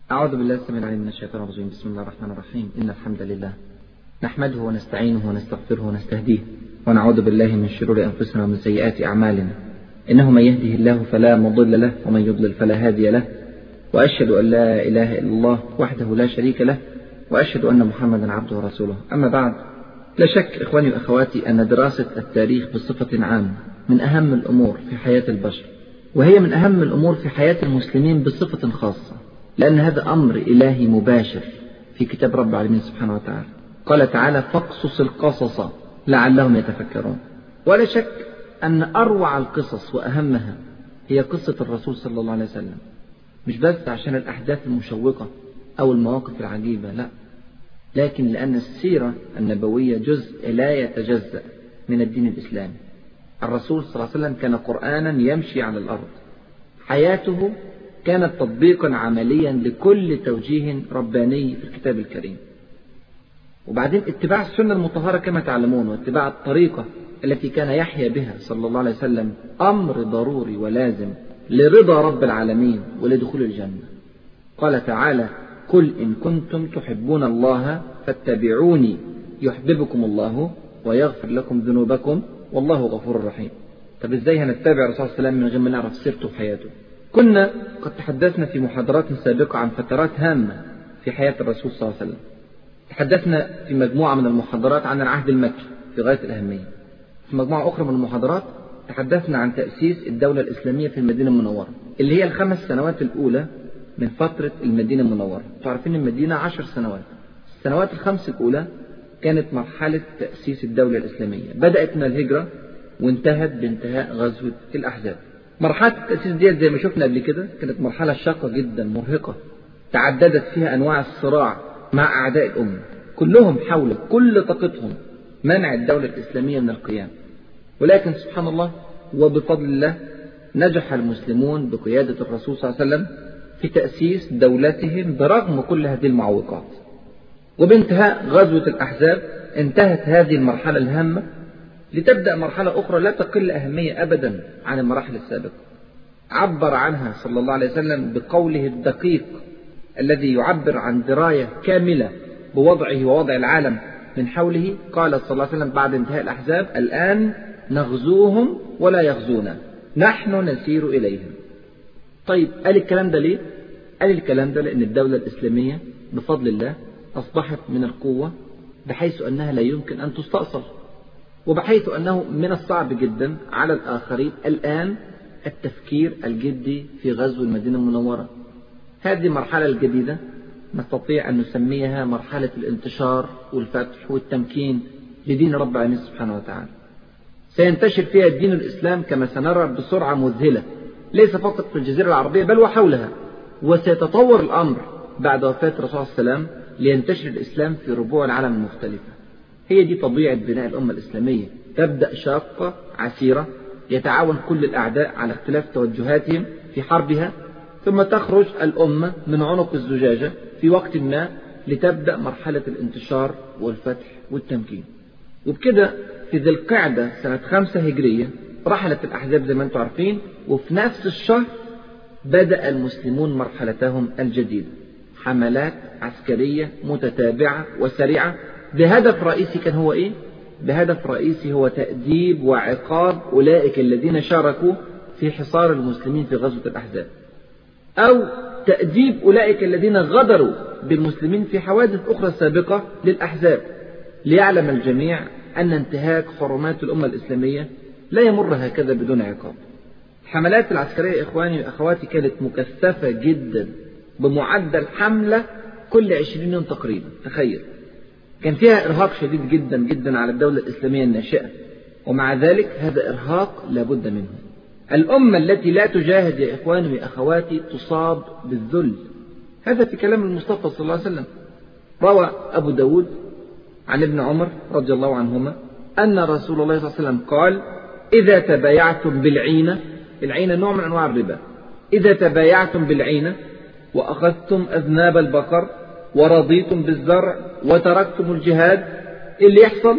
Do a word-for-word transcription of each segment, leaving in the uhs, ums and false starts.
أعوذ بالله السميع العليم من الشيطان الرجيم. بسم الله الرحمن الرحيم. إن الحمد لله نحمده ونستعينه ونستغفره ونستهديه ونعوذ بالله من شرور أنفسنا ومن سيئات أعمالنا. إنه من يهده الله فلا مضل له ومن يضلل فلا هادي له، وأشهد أن لا إله إلا الله وحده لا شريك له، وأشهد أن محمدا عبده ورسوله. أما بعد، لا شك إخواني وأخواتي أن دراسة التاريخ بصفة عامة من أهم الأمور في حياة البشر، وهي من أهم الأمور في حياة المسلمين بصفة خاصة، لأن هذا أمر إلهي مباشر في كتاب رب العالمين سبحانه وتعالى. قال تعالى: فاقصص القصص لعلهم يتفكرون. ولا شك أن أروع القصص وأهمها هي قصة الرسول صلى الله عليه وسلم، مش بس عشان الأحداث المشوقة أو المواقف العجيبة، لا، لكن لأن السيرة النبوية جزء لا يتجزأ من الدين الإسلامي. الرسول صلى الله عليه وسلم كان قرآنا يمشي على الأرض، حياته كانت تطبيقا عمليا لكل توجيه رباني في الكتاب الكريم. وبعدين اتباع السنة المطهرة كما تعلمون، واتباع الطريقة التي كان يحيا بها صلى الله عليه وسلم أمر ضروري ولازم لرضا رب العالمين ولدخول الجنة. قال تعالى: قل إن كنتم تحبون الله فاتبعوني يحببكم الله ويغفر لكم ذنوبكم والله غفور رحيم. طب ازاي هنتبع الرسول صلى الله عليه وسلم من غير ما نعرف سيرته وحياته؟ كنا قد تحدثنا في محاضرات سابقة عن فترات هامة في حياة الرسول صلى الله عليه وسلم. تحدثنا في مجموعة من المحاضرات عن العهد المكي في غاية الأهمية. في مجموعة أخرى من المحاضرات تحدثنا عن تأسيس الدولة الإسلامية في المدينة المنورة، اللي هي الخمس سنوات الأولى من فترة المدينة المنورة. تعرفين المدينة عشر سنوات، السنوات الخمس الأولى كانت مرحلة تأسيس الدولة الإسلامية، بدأت من الهجرة وانتهت بانتهاء غزوة الأحزاب. مرحلة التأسيس دي زي ما شفنا قبل كده كانت مرحلة شاقة جدا مرهقة، تعددت فيها أنواع الصراع مع أعداء الأمة، كلهم حاولوا كل طاقتهم منع الدولة الإسلامية من القيام. ولكن سبحان الله وبفضل الله نجح المسلمون بقيادة الرسول صلى الله عليه وسلم في تأسيس دولتهم برغم كل هذه المعوقات. وبانتهاء غزوة الأحزاب انتهت هذه المرحلة الهامة لتبدأ مرحلة أخرى لا تقل أهمية أبدا عن المراحل السابقة. عبر عنها صلى الله عليه وسلم بقوله الدقيق الذي يعبر عن دراية كاملة بوضعه ووضع العالم من حوله. قال صلى الله عليه وسلم بعد انتهاء الأحزاب: الآن نغزوهم ولا يغزونا، نحن نسير إليهم. طيب قال الكلام ده ليه؟ قال الكلام ده لأن الدولة الإسلامية بفضل الله أصبحت من القوة بحيث أنها لا يمكن أن تستأصل، وبحيث أنه من الصعب جدا على الآخرين الآن التفكير الجدي في غزو المدينة المنورة. هذه المرحلة الجديدة نستطيع أن نسميها مرحلة الانتشار والفتح والتمكين لدين رب العالمين سبحانه وتعالى. سينتشر فيها الدين الإسلام كما سنرى بسرعة مذهلة، ليس فقط في الجزيرة العربية بل وحولها. وسيتطور الأمر بعد وفاة الرسول صلى الله عليه وسلم لينتشر الإسلام في ربوع العالم المختلفة. هي دي طبيعة بناء الأمة الإسلامية، تبدأ شاقة عسيرة يتعاون كل الأعداء على اختلاف توجهاتهم في حربها، ثم تخرج الأمة من عنق الزجاجة في وقت ما لتبدأ مرحلة الانتشار والفتح والتمكين. وبكده في ذي القعدة سنة خمسة هجرية رحلت الأحزاب زي ما انتم عارفين، وفي نفس الشهر بدأ المسلمون مرحلتهم الجديدة، حملات عسكرية متتابعة وسريعة بهدف رئيسي. كان هو إيه؟ بهدف رئيسي هو تأديب وعقاب أولئك الذين شاركوا في حصار المسلمين في غزوة الأحزاب، أو تأديب أولئك الذين غدروا بالمسلمين في حوادث أخرى سابقة للأحزاب، ليعلم الجميع أن انتهاك حرمات الأمة الإسلامية لا يمر هكذا بدون عقاب. الحملات العسكرية إخواني وأخواتي كانت مكثفة جدا بمعدل حملة كل عشرين يوم تقريبا. تخيل، كان فيها إرهاق شديد جدا جدا على الدولة الإسلامية الناشئة، ومع ذلك هذا إرهاق لابد منه. الأمة التي لا تجاهد يا إخواني وأخواتي تصاب بالذل. هذا في كلام المصطفى صلى الله عليه وسلم. روى أبو داود عن ابن عمر رضي الله عنهما أن رسول الله صلى الله عليه وسلم قال: إذا تبايعتم بالعينة، العينة نوع من أنواع الربا، إذا تبايعتم بالعينة وأخذتم أذناب البقر ورضيتم بالزرع وتركتم الجهاد، اللي يحصل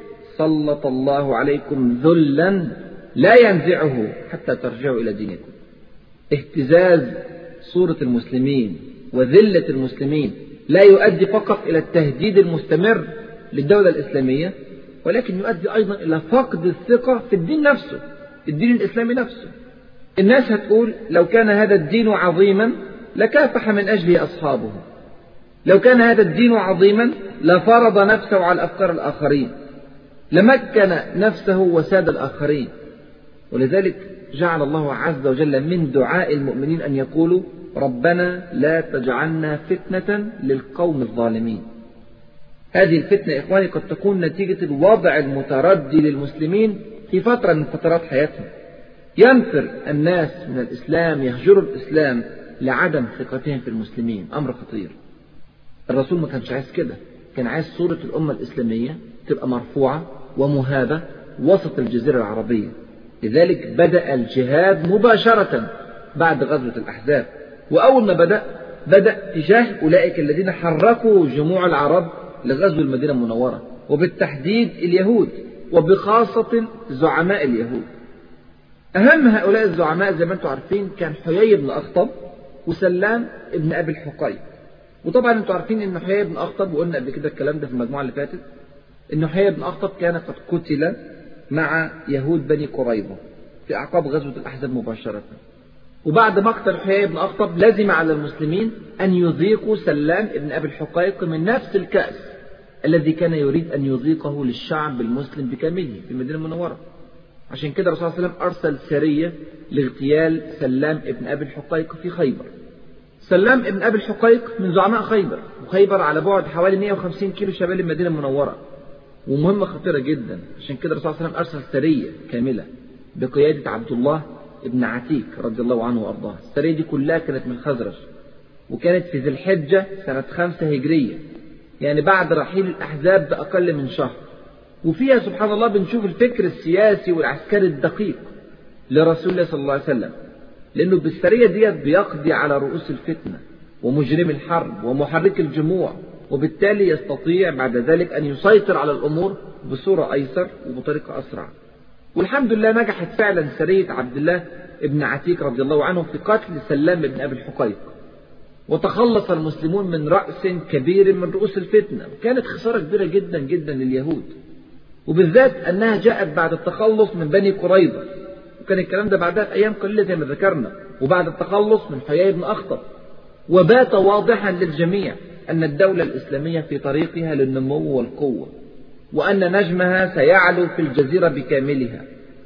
سلط الله عليكم ذلا لا ينزعه حتى ترجعوا إلى دينكم. اهتزاز صورة المسلمين وذلة المسلمين لا يؤدي فقط إلى التهديد المستمر للدولة الإسلامية، ولكن يؤدي أيضا إلى فقد الثقة في الدين نفسه، الدين الإسلامي نفسه. الناس هتقول لو كان هذا الدين عظيما لكافح من أجله أصحابه، لو كان هذا الدين عظيما لفرض نفسه على أفكار الآخرين، لمكن نفسه وساد الآخرين. ولذلك جعل الله عز وجل من دعاء المؤمنين أن يقولوا ربنا لا تجعلنا فتنة للقوم الظالمين. هذه الفتنة إخواني قد تكون نتيجة الوضع المتردي للمسلمين في فترة من فترات حياتهم. ينفر الناس من الإسلام، يهجروا الإسلام لعدم ثقتهم في المسلمين، أمر خطير. الرسول ما كانش عايز كده، كان عايز صورة الأمة الإسلامية تبقى مرفوعة ومهابة وسط الجزيرة العربية. لذلك بدأ الجهاد مباشرة بعد غزوة الأحزاب، وأول ما بدأ بدأ تجاه أولئك الذين حركوا جموع العرب لغزو المدينة المنورة، وبالتحديد اليهود، وبخاصة زعماء اليهود. أهم هؤلاء الزعماء زي ما أنتم عارفين كان حيي بن أخطب وسلام ابن أبي الحقيق. وطبعا أنتم عارفين أن حيي بن أخطب، وقلنا قبل كده الكلام ده في المجموعة اللي فاتت، أن حيي بن أخطب كان قد قتل مع يهود بني قريظة في أعقاب غزوة الأحزاب مباشرة. وبعد مقتل حيي بن أخطب لزم على المسلمين أن يذيقوا سلام ابن أبي الحقيق من نفس الكأس الذي كان يريد أن يذيقه للشعب المسلم بكامله في المدينة المنورة. عشان كده الرسول صلى الله عليه وسلم أرسل سرية لاغتيال سلام ابن أبي الحقيق في خيبر. سلام ابن أبي الحقيق من زعماء خيبر، وخيبر على بعد حوالي مئة وخمسين كيلو شمال المدينة المنورة، ومهمة خطيرة جدا. عشان كده الرسول صلى الله عليه وسلم أرسل سرية كاملة بقيادة عبد الله ابن عتيك رضي الله عنه وأرضاه. السرية دي كلها كانت من الخزرج، وكانت في ذي الحجة سنة خمسة هجرية، يعني بعد رحيل الأحزاب بأقل من شهر. وفيها سبحان الله بنشوف الفكر السياسي والعسكري الدقيق لرسول الله صلى الله عليه وسلم، لأنه بالسرية ديت بيقضي على رؤوس الفتنة ومجرم الحرب ومحرك الجموع، وبالتالي يستطيع بعد ذلك أن يسيطر على الأمور بصورة أيسر وبطريقة أسرع. والحمد لله نجحت فعلا سرية عبد الله ابن عتيك رضي الله عنه في قتل سلام ابن أبي الحقيق، وتخلص المسلمون من رأس كبير من رؤوس الفتنة. كانت خسارة كبيرة جدا جدا لليهود، وبالذات أنها جاءت بعد التخلص من بني قريظة، وكان الكلام ده بعدها بأيام قليلة زي ما ذكرنا، وبعد التخلص من حيي بن أخطب. وبات واضحا للجميع أن الدولة الإسلامية في طريقها للنمو والقوة، وأن نجمها سيعلو في الجزيرة بكاملها.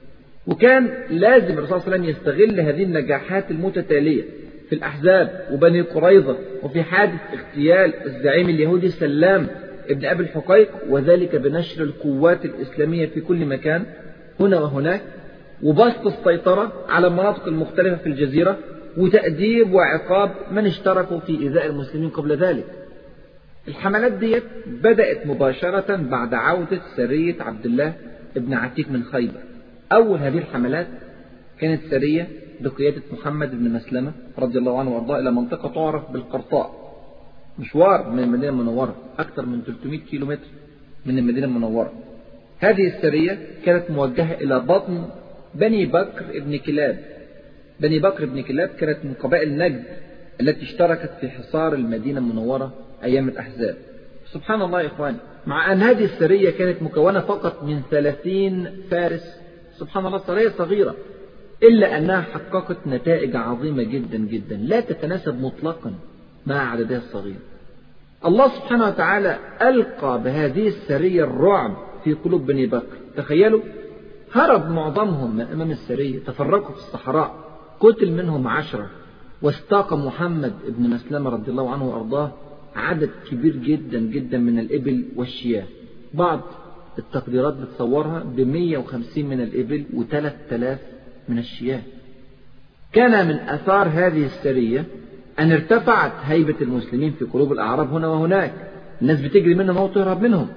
وكان لازم الرسول صلى الله عليه وسلم يستغل هذه النجاحات المتتالية في الأحزاب وبني قريظة، وفي حادث اغتيال الزعيم اليهودي سلام ابن أبي الحقيق، وذلك بنشر القوات الإسلامية في كل مكان هنا وهناك، وبسط السيطرة على المناطق المختلفة في الجزيرة، وتأديب وعقاب من اشتركوا في إيذاء المسلمين قبل ذلك. الحملات دي بدأت مباشرة بعد عودة سرية عبد الله ابن عتيك من خيبر. أول هذه الحملات كانت سرية بقيادة محمد بن مسلمة رضي الله عنه وارضاه إلى منطقة تعرف بالقرطاء، مشوار من المدينة المنورة أكثر من ثلاثمئة كيلو متر من المدينة المنورة. هذه السرية كانت موجهة إلى بطن بني بكر ابن كلاب. بني بكر ابن كلاب كانت من قبائل نجد التي اشتركت في حصار المدينة المنورة أيام الأحزاب. سبحان الله يا إخواني، مع أن هذه السرية كانت مكونة فقط من ثلاثين فارس، سبحان الله سرية صغيرة، إلا أنها حققت نتائج عظيمة جدا جدا لا تتناسب مطلقا مع عددها الصغير. الله سبحانه وتعالى ألقى بهذه السرية الرعب في قلوب بني بكر. تخيلوا، هرب معظمهم من أمام السرية، تفرقوا في الصحراء، قتل منهم عشرة، واستاق محمد بن مسلمة رضي الله عنه وأرضاه عدد كبير جدا جدا من الإبل والشياه. بعض التقديرات بتصورها بمية وخمسين من الإبل وثلاث آلاف من الشياه. كان من أثار هذه السرية أن ارتفعت هيبة المسلمين في قلوب الأعراب هنا وهناك، الناس بتجري منهم أو تهرب منهم،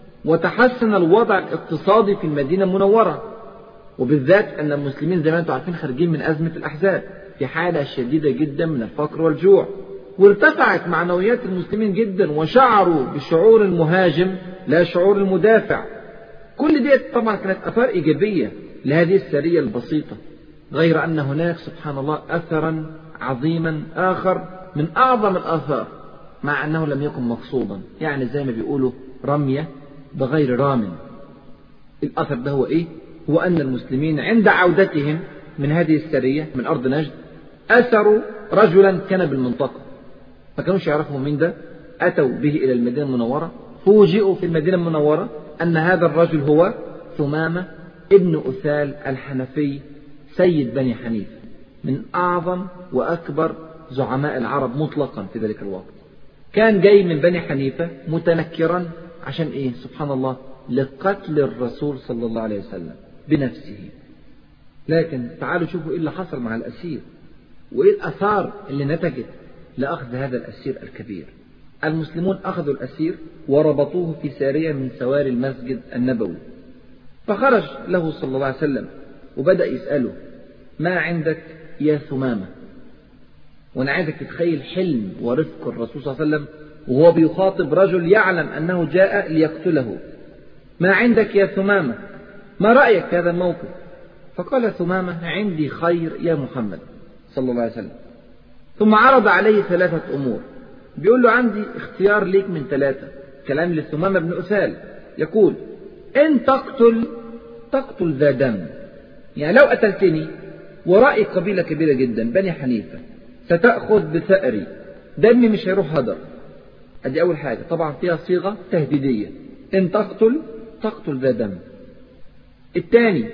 وتحسن الوضع الاقتصادي في المدينة المنورة، وبالذات أن المسلمين زي ما أنتم عارفين خارجين من أزمة الأحزاب في حالة شديدة جدا من الفقر والجوع، وارتفعت معنويات المسلمين جدا، وشعروا بشعور المهاجم لا شعور المدافع. كل دي طبعا كانت أثار إيجابية لهذه السرية البسيطة، غير أن هناك سبحان الله أثرا عظيما آخر من أعظم الآثار مع أنه لم يكن مقصودا، يعني زي ما بيقولوا رمية بغير رام. الأثر ده هو إيه؟ هو أن المسلمين عند عودتهم من هذه السرية من أرض نجد أثروا رجلا كان بالمنطقة، ما كانوش يعرفوا مين ده، أتوا به إلى المدينة المنورة، فوجئوا في المدينة المنورة أن هذا الرجل هو ثمامة ابن أثال الحنفي سيد بني حنيف، من أعظم وأكبر زعماء العرب مطلقا في ذلك الوقت. كان جاي من بني حنيفة متنكرا عشان إيه؟ سبحان الله، لقتل الرسول صلى الله عليه وسلم بنفسه. لكن تعالوا شوفوا إيه اللي حصل مع الأسير وإيه الآثار اللي نتجت لأخذ هذا الأسير الكبير. المسلمون أخذوا الأسير وربطوه في سارية من سواري المسجد النبوي، فخرج له صلى الله عليه وسلم وبدأ يسأله: ما عندك يا ثمامة؟ وأنا عايزك تتخيل حلم ورفق الرسول صلى الله عليه وسلم وهو بيخاطب رجل يعلم أنه جاء ليقتله. ما عندك يا ثمامة؟ ما رأيك في هذا الموقف؟ فقال ثمامة: عندي خير يا محمد صلى الله عليه وسلم. ثم عرض عليه ثلاثة أمور، بيقول له: عندي اختيار ليك من ثلاثة. كلام للثمامة بن أثال، يقول: إن تقتل تقتل ذا دم، يعني لو قتلتني ورائي قبيلة كبيرة جدا بني حنيفة ستأخذ بثأري، دمي مش هيروح هدر. أدي أول حاجة، طبعا فيها صيغة تهديدية، إن تقتل تقتل ذا دم. الثاني: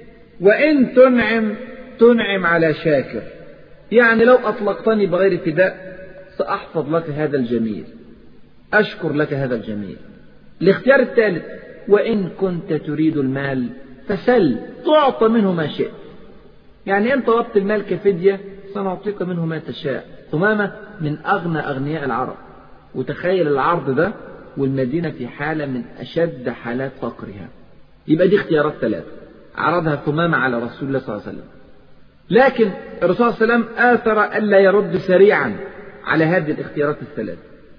وإن تنعم تنعم على شاكر، يعني لو أطلقتني بغير فداء سأحفظ لك هذا الجميل، أشكر لك هذا الجميل. الاختيار الثالث: وإن كنت تريد المال فسل تعطى منه ما شئت، يعني إن طلبت المال كفدية سنعطيك منه ما تشاء. ثمامة من أغنى أغنياء العرب، وتخيل العرض ده والمدينة في حالة من أشد حالات فقرها. يبقى دي اختيارات ثلاثة عرضها ثمامة على رسول الله صلى الله عليه وسلم، لكن الرسول صلى الله عليه وسلم آثر ألا يرد سريعا على هذه الاختيارات الثلاثة،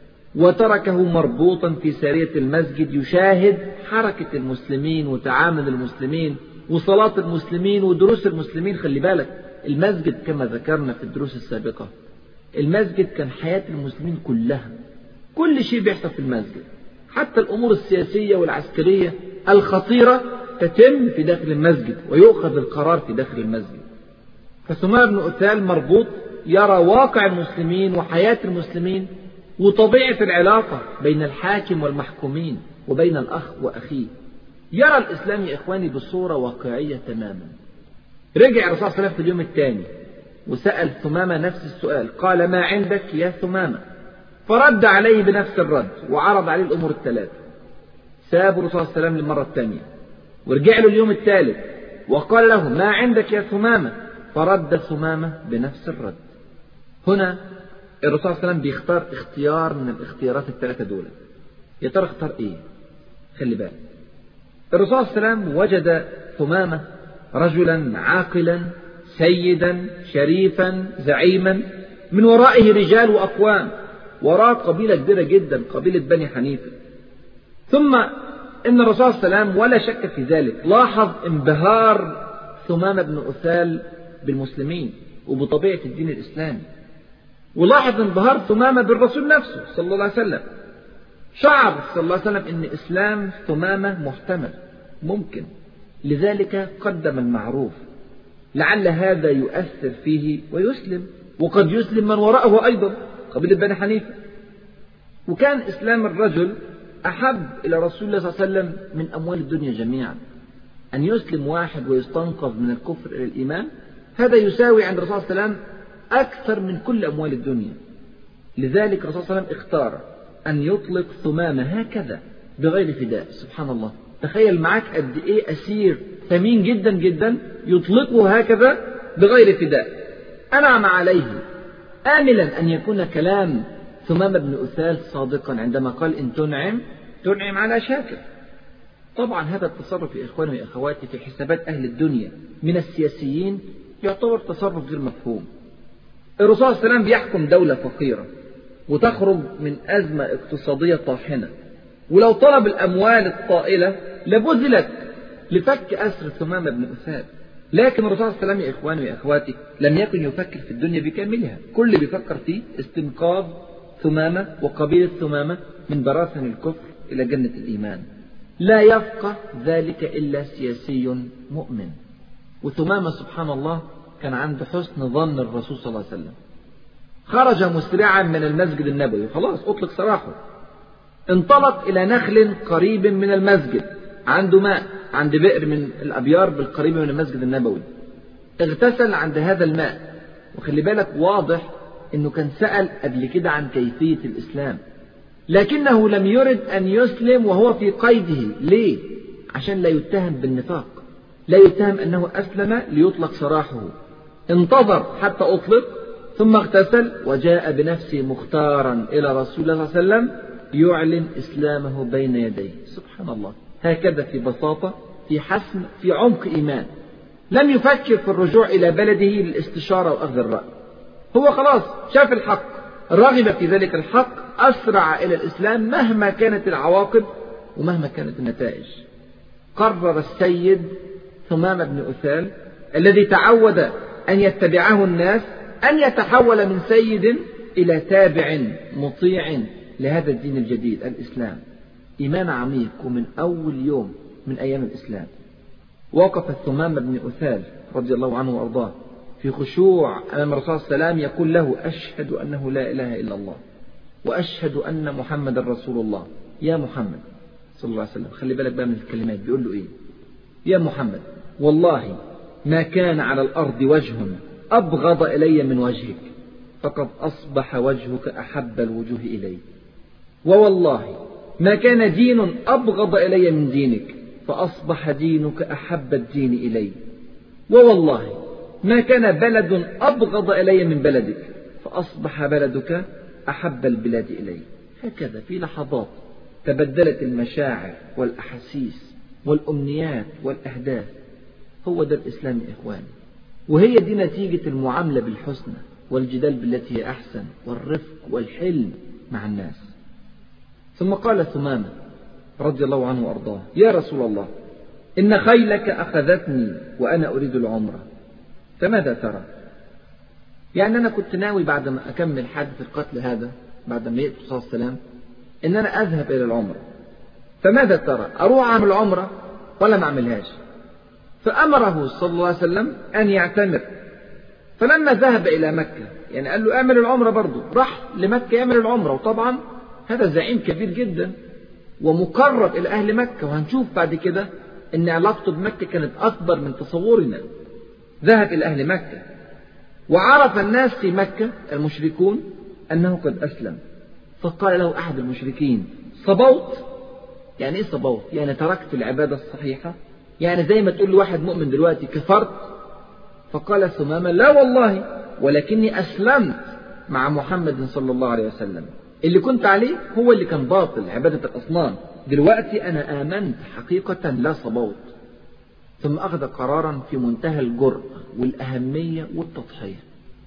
وتركه مربوطا في سارية المسجد يشاهد حركة المسلمين وتعامل المسلمين وصلاة المسلمين ودروس المسلمين. خلي بالك، المسجد كما ذكرنا في الدروس السابقة، المسجد كان حياة المسلمين كلها، كل شيء بيحصل في المسجد، حتى الأمور السياسية والعسكرية الخطيرة تتم في داخل المسجد ويؤخذ القرار في داخل المسجد. فثمامة بن أثال مربوط يرى واقع المسلمين وحياة المسلمين وطبيعة العلاقة بين الحاكم والمحكومين وبين الأخ وأخيه. يرى الإسلام يا إخواني بصورة واقعية تماما. رجع الرسول صلى الله عليه وسلم في اليوم الثاني وسأل ثمامة نفس السؤال، قال: ما عندك يا ثمامة؟ فرد عليه بنفس الرد وعرض عليه الأمور الثلاثة. ساب الرسول صلى الله عليه وسلم للمرة الثانية ورجع له اليوم الثالث وقال له: ما عندك يا ثمامة؟ فرد ثمامة بنفس الرد. هنا الرسول صلى الله عليه وسلم بيختار اختيار من الاختيارات الثلاثة دول. يا ترى اختار ايه؟ خلي بالك، الرسول صلى الله عليه وسلم وجد ثمامة رجلا عاقلا سيدا شريفا زعيما، من ورائه رجال وأقوام، وراء قبيلة كبيرة جدا، قبيلة بني حنيفة. ثم إن الرسول صلى الله عليه وسلم ولا شك في ذلك لاحظ انبهار ثمامة بن أثال بالمسلمين وبطبيعة الدين الإسلامي، ولاحظ انبهار ثمامة بالرسول نفسه صلى الله عليه وسلم. شعر صلى الله عليه وسلم إن إسلام ثمامة محتمل ممكن، لذلك قدم المعروف لعل هذا يؤثر فيه ويسلم، وقد يسلم من وراءه أيضا قبيلة بني حنيفة. وكان إسلام الرجل أحب إلى رسول الله صلى الله عليه وسلم من أموال الدنيا جميعا. أن يسلم واحد ويستنقذ من الكفر إلى الإيمان، هذا يساوي عند الرسول صلى الله عليه وسلم أكثر من كل أموال الدنيا. لذلك الرسول صلى الله عليه وسلم اختار أن يطلق ثمامة هكذا بغير فداء. سبحان الله، تخيل معك قد إيه أسير ثمين جدا جدا يطلقه هكذا بغير فداء. أنعم عليه، آملا أن يكون كلام ثمامة بن أثال صادقا عندما قال: إن تنعم تنعم على شاكر. طبعا هذا التصرف يا إخواني وأخواتي في حسابات أهل الدنيا من السياسيين يعتبر تصرف غير مفهوم. الرسول صلى الله عليه وسلم بيحكم دولة فقيرة وتخرج من أزمة اقتصادية طاحنة، ولو طلب الأموال الطائلة لبذلت لفك أسر ثمامة بن أثال. لكن الرسول صلى الله عليه وسلم يا إخواني وأخواتي لم يكن يفكر في الدنيا بكاملها، كل اللي بيفكر فيه استنقاذ ثمامة وقبيلة ثمامة من براثن الكفر إلى جنة الإيمان. لا يفقه ذلك إلا سياسي مؤمن. وثمامة سبحان الله كان عنده حسن ظن الرسول صلى الله عليه وسلم. خرج مسرعا من المسجد النبوي، خلاص أطلق سراحه، انطلق إلى نخل قريب من المسجد، عنده ماء عند بئر من الأبيار بالقريب من المسجد النبوي، اغتسل عند هذا الماء. وخلي بالك واضح أنه كان سأل قبل كده عن كيفية الإسلام، لكنه لم يرد أن يسلم وهو في قيده. ليه؟ عشان لا يتهم بالنفاق، لا يتهم أنه أسلم ليطلق سراحه. انتظر حتى أطلق ثم اغتسل وجاء بنفسه مختارا إلى رسول الله صلى الله عليه وسلم يعلن إسلامه بين يديه. سبحان الله، هكذا في بساطة، في حسم، في عمق إيمان. لم يفكر في الرجوع إلى بلده للاستشارة وأخذ الرأي، هو خلاص شاف الحق، رغب في ذلك الحق، أسرع إلى الإسلام مهما كانت العواقب ومهما كانت النتائج. قرر السيد ثمامة بن أثال الذي تعود أن يتبعه الناس أن يتحول من سيد إلى تابع مطيع لهذا الدين الجديد الإسلام. إيمان عميق، ومن أول يوم من أيام الإسلام وقف ثمامة بن أثال رضي الله عنه وأرضاه في خشوع أمام الرسول صلى الله عليه وسلم يقول له: أشهد أنه لا إله إلا الله وأشهد أن محمد رسول الله. يا محمد صلى الله عليه وسلم، خلي بالك بقى من الكلمات، بيقول له إيه؟ يا محمد والله ما كان على الأرض وجه أبغض إلي من وجهك، فقد أصبح وجهك أحب الوجوه إلي. ووالله ما كان دين أبغض إلي من دينك، فأصبح دينك أحب الدين إلي. ووالله ما كان بلد أبغض إلي من بلدك، فأصبح بلدك أحب البلاد إلي. هكذا في لحظات تبدلت المشاعر والأحاسيس والأمنيات والأهداف. هو ده الإسلام يا إخواني، وهي دي نتيجة المعاملة بالحسنى والجدال بالتي هي أحسن والرفق والحلم مع الناس. ثم قال ثمامة رضي الله عنه وأرضاه: يا رسول الله، إن خيلك أخذتني وأنا أريد العمرة، فماذا ترى؟ يعني أنا كنت ناوي بعد ما أكمل حادث القتل هذا، بعد ما يأتي صلى الله عليه وسلم، إن أنا أذهب إلى العمرة، فماذا ترى؟ أروح أعمل العمرة ولا ما أعملهاش؟ فأمره صلى الله عليه وسلم أن يعتمر. فلما ذهب إلى مكة، يعني قال له أعمل العمرة برضو، راح لمكة يعمل العمرة. وطبعا هذا زعيم كبير جدا ومقرب إلى أهل مكة، وهنشوف بعد كده أن علاقته بمكة كانت أكبر من تصورنا. ذهب إلى أهل مكة وعرف الناس في مكة المشركون أنه قد أسلم، فقال له أحد المشركين: صبوت؟ يعني إيه صبوت؟ يعني تركت العبادة الصحيحة؟ يعني زي ما تقول لواحد مؤمن دلوقتي كفرت؟ فقال ثمامة: لا والله، ولكني أسلمت مع محمد صلى الله عليه وسلم، اللي كنت عليه هو اللي كان باطل، عبادة الأصنام، دلوقتي أنا آمنت حقيقة لا صبوت. ثم أخذ قرارا في منتهى الجرأة والأهمية والتضحية.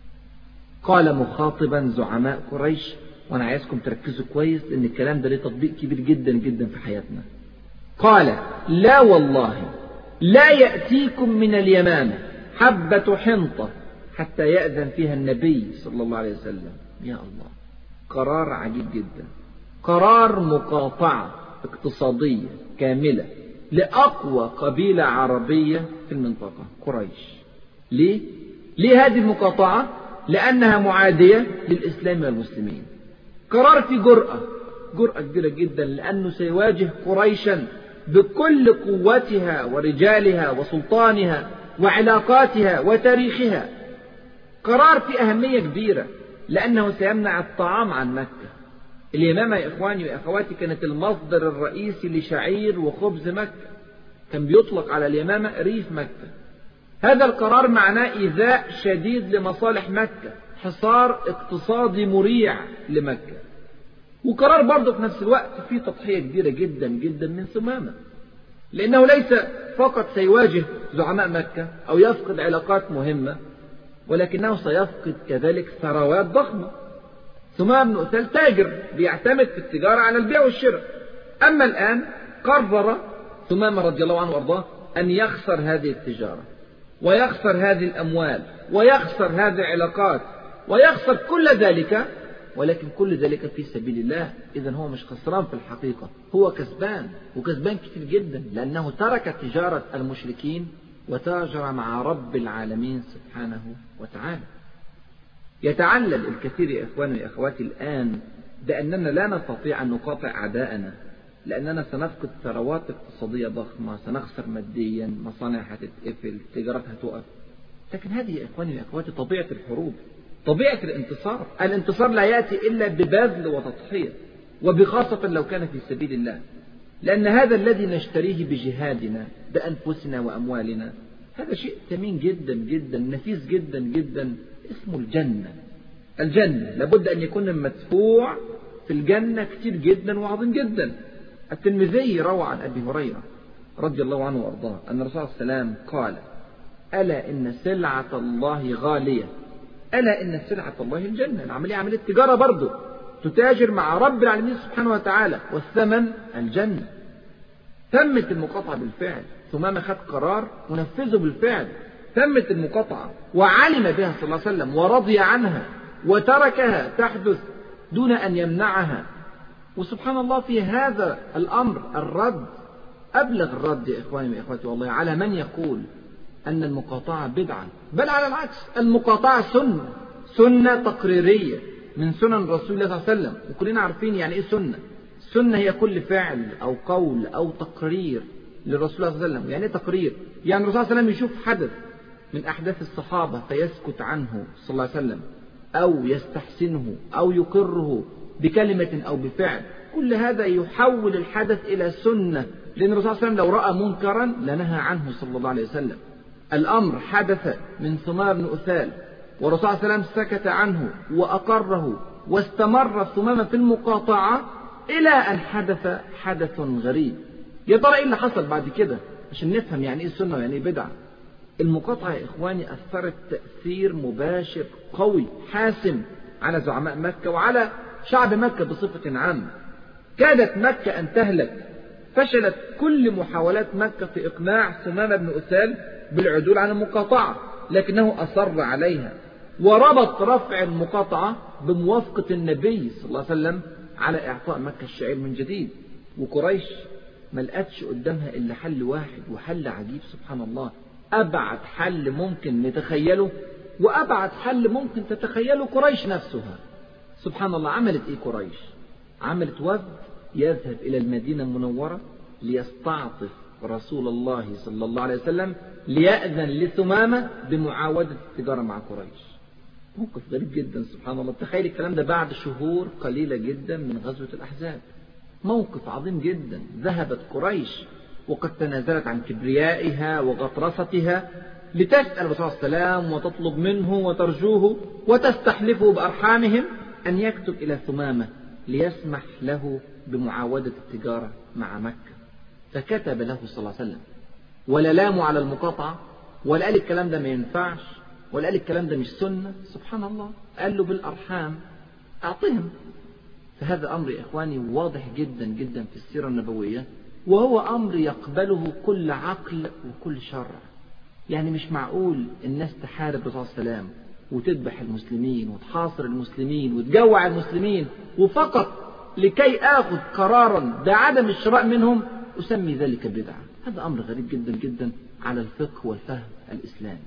قال مخاطبا زعماء قريش، وأنا عايزكم تركزوا كويس لأن الكلام ده ليه تطبيق كبير جدا جدا في حياتنا. قال: لا والله لا يأتيكم من اليمامة حبة حنطة حتى يأذن فيها النبي صلى الله عليه وسلم. يا الله، قرار عجيب جدا، قرار مقاطعة اقتصادية كاملة لأقوى قبيلة عربية في المنطقة، قريش. ليه؟ ليه هذه المقاطعة؟ لأنها معادية للإسلام والمسلمين. قرار في جرأة، جرأة كبيرة جدا، لأنه سيواجه قريشا بكل قوتها ورجالها وسلطانها وعلاقاتها وتاريخها. قرار في أهمية كبيرة، لأنه سيمنع الطعام عن مكة. اليمامة يا إخواني وأخواتي كانت المصدر الرئيسي لشعير وخبز مكة، كان بيطلق على اليمامة ريف مكة. هذا القرار معناه إيذاء شديد لمصالح مكة، حصار اقتصادي مريع لمكة. وقرار برضه في نفس الوقت فيه تضحية كبيرة جدا جدا من ثمامة، لأنه ليس فقط سيواجه زعماء مكة أو يفقد علاقات مهمة، ولكنه سيفقد كذلك ثروات ضخمة. ثمامة بن أثال تاجر بيعتمد في التجارة على البيع والشراء. أما الآن قرر ثمامة رضي الله عنه وأرضاه أن يخسر هذه التجارة، ويخسر هذه الأموال ويخسر هذه العلاقات ويخسر كل ذلك، ولكن كل ذلك في سبيل الله. إذن هو مش خسران في الحقيقة، هو كسبان، وكسبان كتير جدا، لأنه ترك تجارة المشركين وتاجر مع رب العالمين سبحانه وتعالى. يتعلل الكثير يا إخواني وأخواتي الآن بأننا لا نستطيع أن نقاطع أعداءنا، لأننا سنفقد ثروات اقتصادية ضخمة، سنخسر ماديا، مصانع هتتقفل، تجارات هتقف. لكن هذه يا إخواني وأخواتي طبيعة الحروب، طبيعة الانتصار. الانتصار لا يأتي إلا ببذل وتضحية، وبخاصة لو كان في سبيل الله، لأن هذا الذي نشتريه بجهادنا بأنفسنا وأموالنا هذا شيء ثمين جدا جدا، نفيس جدا جدا، اسمه الجنة. الجنة لابد أن يكون المدفوع في الجنة كتير جدا وعظيم جدا. الترمذي روى عن أبي هريرة رضي الله عنه وأرضاه أن الرسول صلى الله عليه وسلم قال: ألا إن سلعة الله غالية، ألا إن سلعة الله الجنة. العملية عملية تجارة برضو، تتاجر مع رب العالمين سبحانه وتعالى، والثمن الجنة. تمت المقاطعة بالفعل، ثمامة خد قرار ونفذه بالفعل. تمت المقاطعة وعلم بها صلى الله عليه وسلم ورضي عنها وتركها تحدث دون أن يمنعها. وسبحان الله في هذا الأمر الرد أبلغ الرد يا إخواني وإخواتي والله على من يقول أن المقاطعة بدعة، بل على العكس، المقاطعة سنة، سنة تقريرية من سنن رسول الله صلى الله عليه وسلم. وكلنا عارفين يعني إيه سنة. السنة هي كل فعل أو قول أو تقرير للرسول صلى الله عليه وسلم. يعني إيه تقرير؟ يعني الرسول صلى الله عليه وسلم يشوف حدث من أحداث الصحابة فيسكت عنه صلى الله عليه وسلم، أو يستحسنه أو يقره بكلمة أو بفعل. كل هذا يحول الحدث إلى سنة، لأن الرسول صلى الله عليه وسلم لو رأى منكرا لنهى عنه صلى الله عليه وسلم. الأمر حدث من ثمامة بن أثال والرسول صلى الله عليه وسلم سكت عنه وأقره، واستمر ثمامة في المقاطعة إلى أن حدث حدث غريب. يا ترى إيه اللي حصل بعد كده عشان نفهم يعني إيه سنة ويعني إيه بدعة؟ المقاطعة يا إخواني أثرت تأثير مباشر قوي حاسم على زعماء مكة وعلى شعب مكة بصفة عامة. كادت مكة أن تهلك. فشلت كل محاولات مكة في إقناع ثمامة بن أثال بالعدول عن المقاطعة، لكنه أصر عليها، وربط رفع المقاطعة بموافقة النبي صلى الله عليه وسلم على إعطاء مكة الشعير من جديد. وقريش ما لقتش قدامها إلا حل واحد، وحل عجيب سبحان الله، أبعد حل ممكن نتخيله وأبعد حل ممكن تتخيله قريش نفسها. سبحان الله، عملت إيه قريش؟ عملت وفد يذهب إلى المدينة المنورة ليستعطف رسول الله صلى الله عليه وسلم ليأذن لثمامة بمعاودة التجارة مع قريش. موقف غريب جدا سبحان الله. تخيل الكلام ده بعد شهور قليلة جدا من غزوة الأحزاب. موقف عظيم جدا. ذهبت قريش وقد تنازلت عن كبريائها وغطرستها لتسأل الرسول صلى الله عليه وسلم وتطلب منه وترجوه وتستحلفه بأرحامهم أن يكتب إلى ثمامة ليسمح له بمعاودة التجارة مع مكة. فكتب له صلى الله عليه وسلم، ولا لاموا على المقاطعة، ولا قال الكلام ده ما ينفعش، ولا قال الكلام ده مش سنة. سبحان الله، قال له بالأرحام أعطهم. فهذا أمر يا إخواني واضح جدا جدا في السيرة النبوية، وهو أمر يقبله كل عقل وكل شرع. يعني مش معقول الناس تحارب الرسول صلى الله عليه وسلم وتذبح المسلمين وتحاصر المسلمين وتجوع المسلمين، وفقط لكي آخذ قرارا بعدم الشراء منهم أسمي ذلك بدعة. هذا أمر غريب جدا جدا على الفقه والفهم الإسلامي.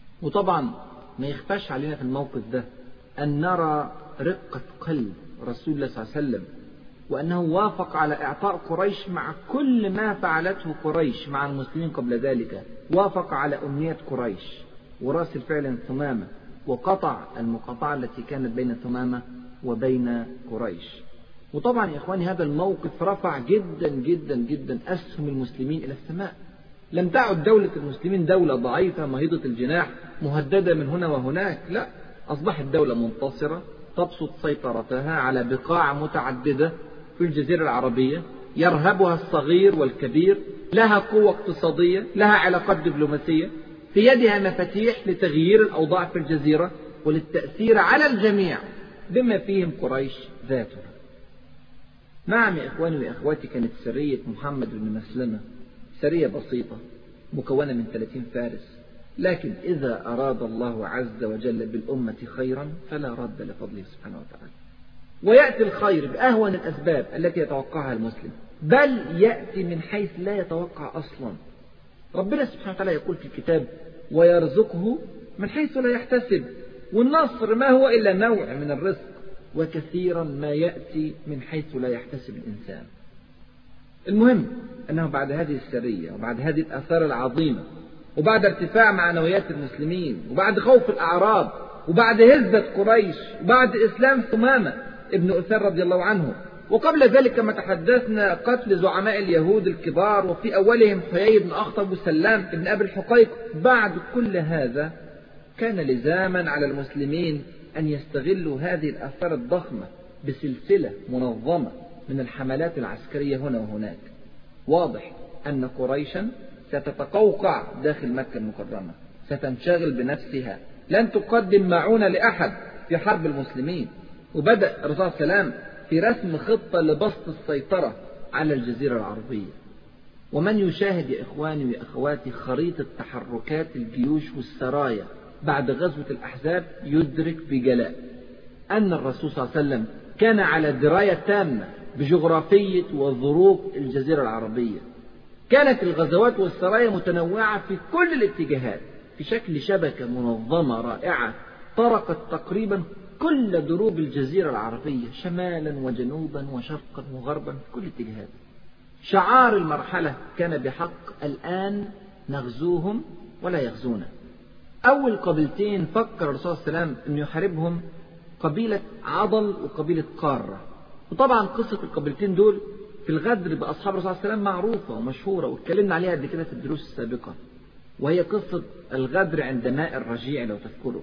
وطبعا ما يخفاش علينا في الموقف ده أن نرى رقة قلب رسول الله صلى الله عليه وسلم، وأنه وافق على إعطاء قريش مع كل ما فعلته قريش مع المسلمين قبل ذلك. وافق على أمنية قريش وراس الفعل ثمامة، وقطع المقاطعة التي كانت بين ثمامة وبين قريش. وطبعا يا إخواني هذا الموقف رفع جدا جدا جدا أسهم المسلمين إلى السماء. لم تعد دولة المسلمين دولة ضعيفة مهيضة الجناح مهددة من هنا وهناك، لا، أصبحت دولة منتصرة تبسط سيطرتها على بقاع متعددة في الجزيرة العربية، يرهبها الصغير والكبير، لها قوة اقتصادية، لها علاقات دبلوماسية، في يدها مفاتيح لتغيير الأوضاع في الجزيرة وللتأثير على الجميع بما فيهم قريش ذاتها. نعم يا إخواني وإخواتي، كانت سرية محمد بن مسلمة سرية بسيطة مكونة من ثلاثين فارس، لكن إذا أراد الله عز وجل بالأمة خيرا فلا رد لفضله سبحانه وتعالى. ويأتي الخير بأهون الأسباب التي يتوقعها المسلم، بل يأتي من حيث لا يتوقع أصلا. ربنا سبحانه وتعالى يقول في الكتاب: ويرزقه من حيث لا يحتسب. والنصر ما هو إلا نوع من الرزق، وكثيرا ما يأتي من حيث لا يحتسب الإنسان. المهم أنه بعد هذه السرية وبعد هذه الآثار العظيمة وبعد ارتفاع معنويات المسلمين وبعد خوف الأعراب وبعد هزة قريش وبعد إسلام ثمامة ابن أثار رضي الله عنه، وقبل ذلك كما تحدثنا قتل زعماء اليهود الكبار وفي أولهم حيي بن أخطب وسلام ابن أبي الحقيق، بعد كل هذا كان لزاما على المسلمين أن يستغلوا هذه الآثار الضخمة بسلسلة منظمة من الحملات العسكرية هنا وهناك. واضح أن قريشا ستتقوقع داخل مكة المكرمة، ستنشغل بنفسها، لن تقدم معونة لأحد في حرب المسلمين. وبدأ الرسول صلى الله عليه وسلم في رسم خطة لبسط السيطرة على الجزيرة العربية. ومن يشاهد يا إخواني وأخواتي خريطة تحركات الجيوش والسرايا بعد غزوة الأحزاب يدرك بجلاء أن الرسول صلى الله عليه وسلم كان على دراية تامة بجغرافية وظروف الجزيرة العربية. كانت الغزوات والسرايا متنوعة في كل الاتجاهات في شكل شبكة منظمة رائعة طرقت تقريبا كل دروب الجزيرة العربية شمالا وجنوبا وشرقا وغربا في كل الاتجاهات. شعار المرحلة كان بحق: الآن نغزوهم ولا يغزونا. أول قبيلتين فكر الرسول صلى الله عليه وسلم أن يحاربهم قبيلة عضل وقبيلة قارة. وطبعا قصة القبيلتين دول في الغدر بأصحاب الرسول صلى الله عليه وسلم معروفة ومشهورة واتكلمنا عليها قبل كده في الدروس السابقة، وهي قصة الغدر عند ماء الرجيع لو تذكروا.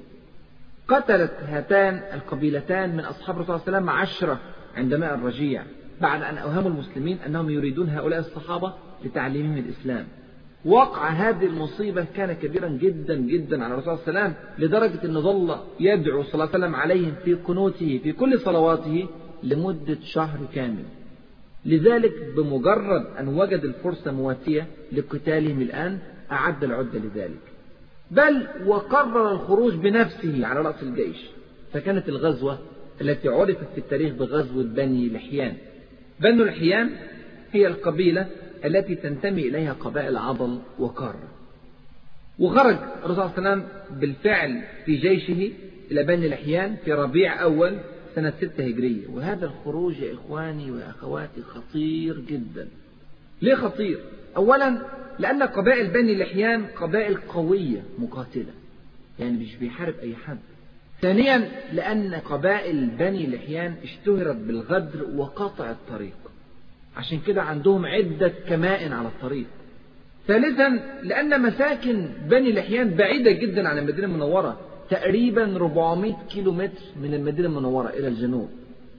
قتلت هاتان القبيلتان من أصحاب الرسول صلى الله عليه وسلم عشرة عند ماء الرجيع بعد أن أوهموا المسلمين أنهم يريدون هؤلاء الصحابة لتعليمهم الإسلام. وقع هذه المصيبة كان كبيرا جدا جدا على الرسول صلى الله عليه وسلم، لدرجة أنه ظل يدعو صلى الله عليه وسلم عليهم في قنوته في كل صلواته لمدة شهر كامل. لذلك بمجرد أن وجد الفرصة مواتية لقتالهم الآن أعد العدة لذلك، بل وقرر الخروج بنفسه على رأس الجيش. فكانت الغزوة التي عرفت في التاريخ بغزوة بني لحيان. بنو لحيان هي القبيلة التي تنتمي إليها قبائل عضل وقارة. وخرج الرسول صلى الله عليه وسلم بالفعل في جيشه إلى بني لحيان في ربيع أول سنة ستة هجرية. وهذا الخروج يا إخواني وأخواتي خطير جدا. ليه خطير؟ أولا لأن قبائل بني لحيان قبائل قوية مقاتلة، يعني مش بيحارب أي حد. ثانيا لأن قبائل بني لحيان اشتهرت بالغدر وقطع الطريق، عشان كده عندهم عدة كمائن على الطريق. ثالثا لأن مساكن بني لحيان بعيدة جدا عن المدينة المنورة، تقريبا أربعمائة كيلو متر من المدينة المنورة إلى الجنوب.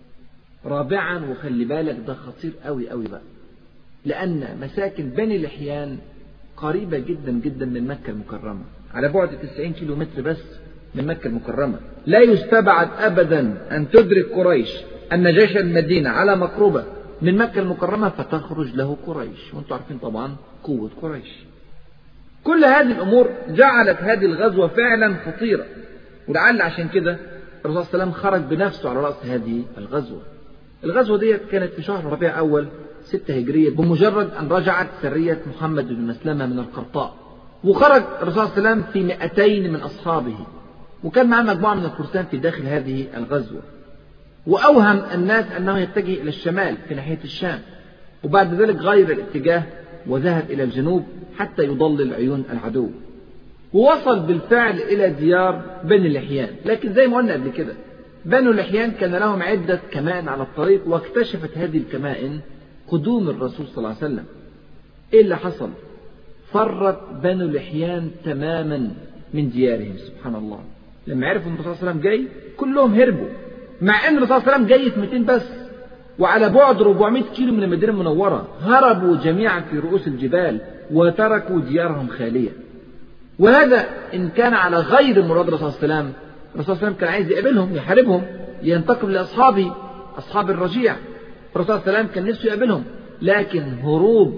رابعا وخلي بالك ده خطير قوي قوي بقى، لأن مساكن بني لحيان قريبة جدا جدا من مكة المكرمة، على بعد تسعين كيلو متر بس من مكة المكرمة. لا يستبعد أبدا أن تدرك قريش أن جيش المدينة على مقربة من مكة المكرمة فتخرج له قريش، وانتم عارفين طبعا قوة قريش. كل هذه الأمور جعلت هذه الغزوة فعلا خطيرة، ولعل عشان كده الرسول صلى الله عليه وسلم خرج بنفسه على رأس هذه الغزوة. الغزوة دي كانت في شهر ربيع أول ستة هجرية، بمجرد أن رجعت سرية محمد بن مسلمة من القرطاء. وخرج الرسول صلى الله عليه وسلم في مئتين من أصحابه، وكان معه مجموعة من الفرسان في داخل هذه الغزوة. وأوهم الناس أنه يتجه إلى الشمال في ناحية الشام، وبعد ذلك غير الاتجاه وذهب إلى الجنوب حتى يضلل عيون العدو. ووصل بالفعل إلى ديار بني لحيان. لكن زي ما قلنا قبل كده بنو لحيان كان لهم عدة كمائن على الطريق، واكتشفت هذه الكمائن قدوم الرسول صلى الله عليه وسلم. إيه اللي حصل؟ فرت بنو لحيان تماما من ديارهم. سبحان الله، لما عرفوا الرسول صلى الله عليه وسلم جاي كلهم هربوا، مع أن الرسول صلى الله عليه وسلم جاي في مئتين بس وعلى بعد أربعمائة كيلو من المدينة المنورة. هربوا جميعا في رؤوس الجبال وتركوا ديارهم خالية. وهذا إن كان على غير مراد الرسول صلى الله عليه وسلم. الرسول صلى الله عليه وسلم كان عايز يقابلهم يحاربهم لينتقم لأصحابه أصحاب الرجيع. الرسول صلى الله عليه وسلم كان نفسه يقابلهم، لكن هروب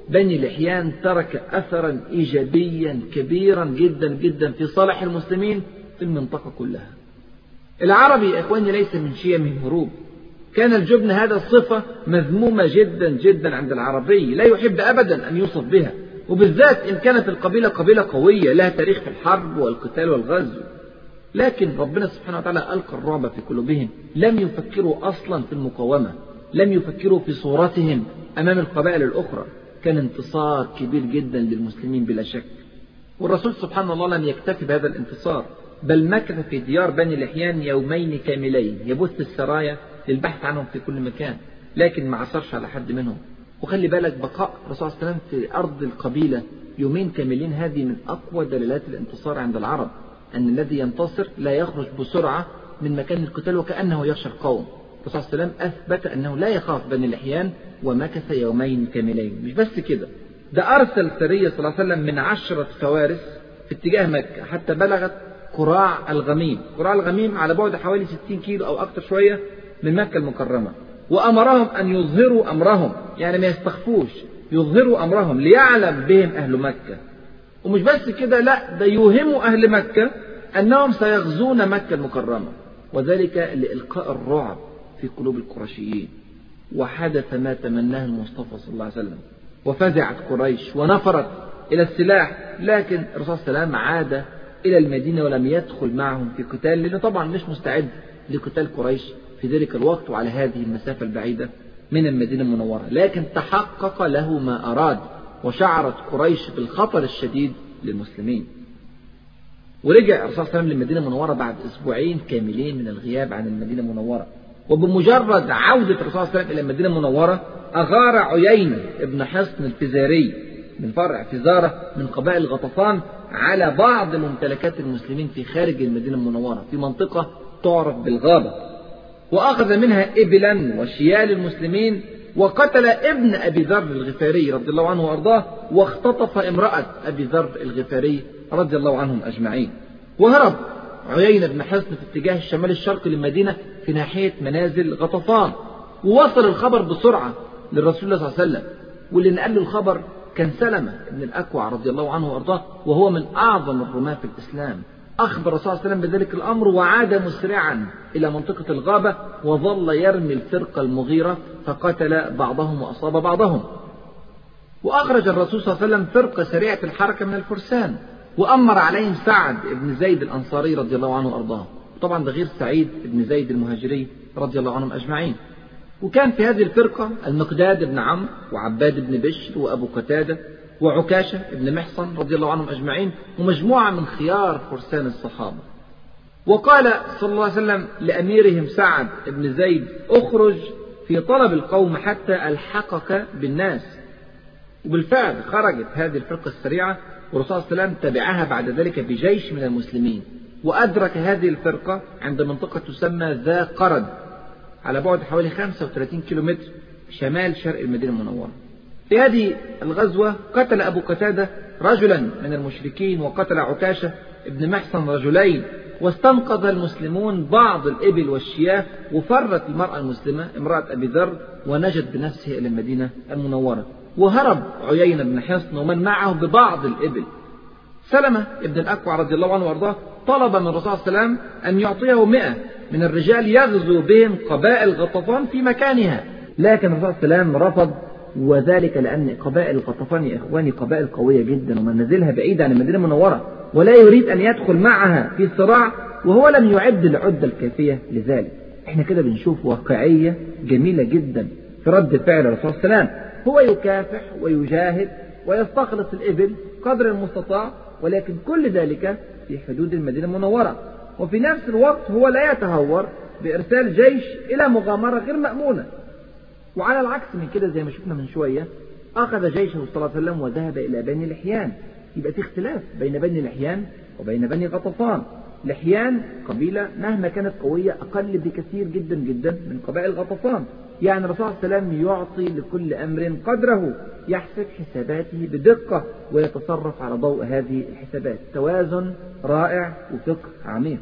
بني لحيان ترك أثرا إيجابيا كبيرا جدا جدا في صالح المسلمين في المنطقة كلها. العربي يا إخواني ليس من شيمه هروب، كان الجبن هذا صفة مذمومة جدا جدا عند العربي، لا يحب أبدا أن يوصف بها، وبالذات إن كانت القبيلة قبيلة قوية لها تاريخ في الحرب والقتال والغزو. لكن ربنا سبحانه وتعالى ألقى الرعب في قلوبهم، لم يفكروا أصلا في المقاومة، لم يفكروا في صورتهم أمام القبائل الأخرى. كان انتصار كبير جدا للمسلمين بلا شك. والرسول سبحانه الله لم يكتفي بهذا الانتصار، بل مكث في ديار بني لحيان يومين كاملين يبث السرايا للبحث عنهم في كل مكان، لكن ما عثرش على حد منهم. وخلي بالك بقاء الرسول صلى الله عليه وسلم في أرض القبيلة يومين كاملين هذه من أقوى دلالات الانتصار عند العرب، أن الذي ينتصر لا يخرج بسرعة من مكان القتال وكأنه يخشى القوم. الرسول صلى الله عليه وسلم أثبت أنه لا يخاف بني لحيان ومكث يومين كاملين. مش بس كده، ده أرسل سرية صلى الله عليه وسلم من عشرة فوارس في اتجاه مكة حتى بلغت قراع الغميم. قراع الغميم على بعد حوالي ستين كيلو أو أكثر شوية من مكة المكرمة، وأمرهم أن يظهروا أمرهم، يعني ما يستخفوش، يظهروا أمرهم ليعلم بهم أهل مكة. ومش بس كده، لا ده يوهموا أهل مكة أنهم سيغزون مكة المكرمة، وذلك لإلقاء الرعب في قلوب القرشيين. وحدث ما تمناه المصطفى صلى الله عليه وسلم، وفزعت قريش ونفرت إلى السلاح، لكن الرسول صلى الله عليه وسلم عاد إلى المدينة ولم يدخل معهم في قتال، لأنه طبعا مش مستعد لقتال قريش في ذلك الوقت وعلى هذه المسافة البعيدة من المدينة المنورة. لكن تحقق له ما أراد، وشعرت قريش بالخطر الشديد للمسلمين. ورجع الرسول صلى الله عليه وسلم للمدينة المنورة بعد أسبوعين كاملين من الغياب عن المدينة المنورة. وبمجرد عودة الرسول صلى الله عليه وسلم إلى المدينة المنورة أغار عيينة ابن حصن الفزاري من فرع فزارة من قبائل غطفان على بعض ممتلكات المسلمين في خارج المدينة المنورة في منطقة تعرف بالغابة، وأخذ منها إبلا وشيال المسلمين، وقتل ابن أبي ذر الغفاري رضي الله عنه وأرضاه، واختطف امرأة أبي ذر الغفاري رضي الله عنهم أجمعين. وهرب عيينة بن حصن في اتجاه الشمال الشرقي للمدينة في ناحية منازل غطفان. ووصل الخبر بسرعة للرسول صلى الله عليه وسلم، واللي نقل له الخبر كان سلمة بن الأكوع رضي الله عنه وأرضاه، وهو من أعظم الرماة في الإسلام. أخبر الرسول صلى الله عليه وسلم بذلك الأمر، وعاد مسرعا إلى منطقة الغابة، وظل يرمي الفرقة المغيرة، فقتل بعضهم وأصاب بعضهم. وأخرج الرسول صلى الله عليه وسلم فرقة سريعة الحركة من الفرسان، وأمر عليهم سعد بن زيد الأنصاري رضي الله عنه وأرضاه، طبعا ده غير سعيد بن زيد المهاجري رضي الله عنهم أجمعين. وكان في هذه الفرقة المقداد بن عمرو وعباد بن بشر وأبو قتادة وعكاشة بن محصن رضي الله عنهم أجمعين، ومجموعة من خيار فرسان الصحابة. وقال صلى الله عليه وسلم لأميرهم سعد بن زيد: اخرج في طلب القوم حتى ألحقك بالناس. وبالفعل خرجت هذه الفرقة السريعة، والرسول صلى الله عليه وسلم تبعها بعد ذلك بجيش من المسلمين، وأدرك هذه الفرقة عند منطقة تسمى ذا قرد على بعد حوالي خمسة وثلاثين كيلومتر شمال شرق المدينة المنورة. في هذه الغزوة قتل أبو قتادة رجلا من المشركين، وقتل عكاشة ابن محصن رجلين، واستنقذ المسلمون بعض الإبل والشياه، وفرت المرأة المسلمة امرأة أبي ذر ونجت بنفسه إلى المدينة المنورة. وهرب عيينة بن حصن ومن معه ببعض الإبل. سلمة ابن الأكوع رضي الله عنه وأرضاه طلب من الرسول صلى الله عليه وسلم أن يعطيه مئة من الرجال يغزو بهم قبائل غطفان في مكانها، لكن الرسول صلى الله عليه وسلم رفض، وذلك لأن قبائل غطفان يا إخواني قبائل قوية جدا، ومنازلها بعيدة عن المدينة المنورة، ولا يريد أن يدخل معها في صراع، وهو لم يعد العدة الكافية لذلك. احنا كده بنشوف واقعية جميلة جدا في رد فعل الرسول صلى الله عليه وسلم. هو يكافح ويجاهد ويستخلص الإبل قدر المستطاع، ولكن كل ذلك في حدود المدينة المنورة. وفي نفس الوقت هو لا يتهور بإرسال جيش إلى مغامرة غير مأمونة. وعلى العكس من كده زي ما شفنا من شوية، أخذ جيشه صلى الله عليه وسلم وذهب إلى بني لحيان. يبقى في اختلاف بين بني لحيان وبين بني غطفان. لحيان قبيلة مهما كانت قوية أقل بكثير جدا جدا من قبائل غطفان. يعني الرسول صلى الله عليه وسلم يعطي لكل أمر قدره، يحسب حساباته بدقة ويتصرف على ضوء هذه الحسابات. توازن رائع وفقه عميق.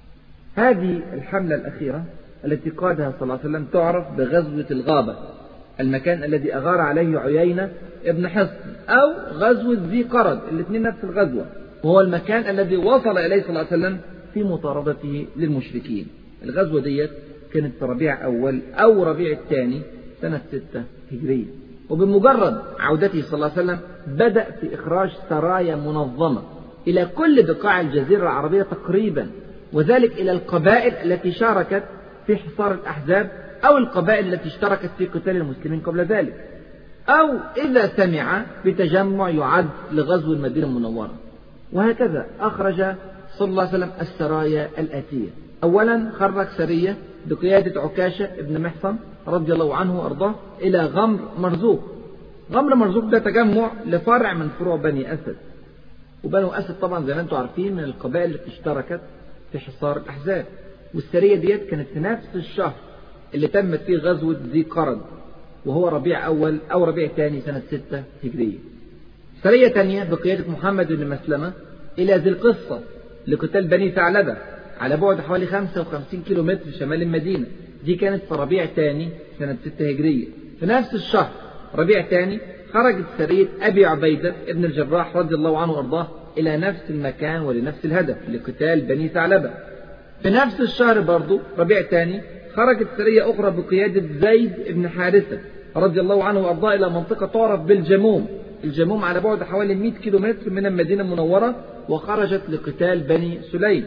هذه الحملة الأخيرة التي قادها صلى الله عليه وسلم تعرف بغزوة الغابة، المكان الذي أغار عليه عيينة ابن حصن، أو غزوة ذي قرد، الاثنين نفس الغزوة، وهو المكان الذي وصل إليه صلى الله عليه وسلم في مطاردته للمشركين. الغزوة ديت كانت في ربيع أول أو ربيع الثاني سنة ستة هجرية. وبمجرد عودته صلى الله عليه وسلم بدأ في إخراج سرايا منظمة إلى كل بقاع الجزيرة العربية تقريبا، وذلك إلى القبائل التي شاركت في حصار الأحزاب، أو القبائل التي اشتركت في قتال المسلمين قبل ذلك، أو إذا سمع بتجمع يعد لغزو المدينة المنورة. وهكذا أخرج صلى الله عليه وسلم السرايا الآتية. أولا خرج سرية بقيادة عكاشة ابن محصن رضي الله عنه وأرضاه إلى غمر مرزوق. غمر مرزوق ده تجمع لفرع من فروع بني أسد، وبنو أسد طبعا زي ما انتم عارفين من القبائل التي اشتركت في حصار الأحزاب. والسرية ديت كانت في نفس الشهر اللي تمت فيه غزوة ذي قرد، وهو ربيع أول أو ربيع ثاني سنة ستة هجرية. سرية ثانية بقيادة محمد بن مسلمة إلى ذي القصة لقتال بني ثعلبة على بعد حوالي خمسة وخمسين كيلو متر شمال المدينة. دي كانت في ربيع ثاني سنة ستة هجرية. في نفس الشهر ربيع ثاني خرجت سرية أبي عبيدة ابن الجراح رضي الله عنه وأرضاه إلى نفس المكان ولنفس الهدف لقتال بني ثعلبة. في نفس الشهر برضو ربيع ثاني خرجت سرية أخرى بقيادة زيد بن حارثة رضي الله عنه وأرضاه إلى منطقة تعرف بالجموم. الجموم على بعد حوالي مئة كيلو متر من المدينة المنورة، وخرجت لقتال بني سليم.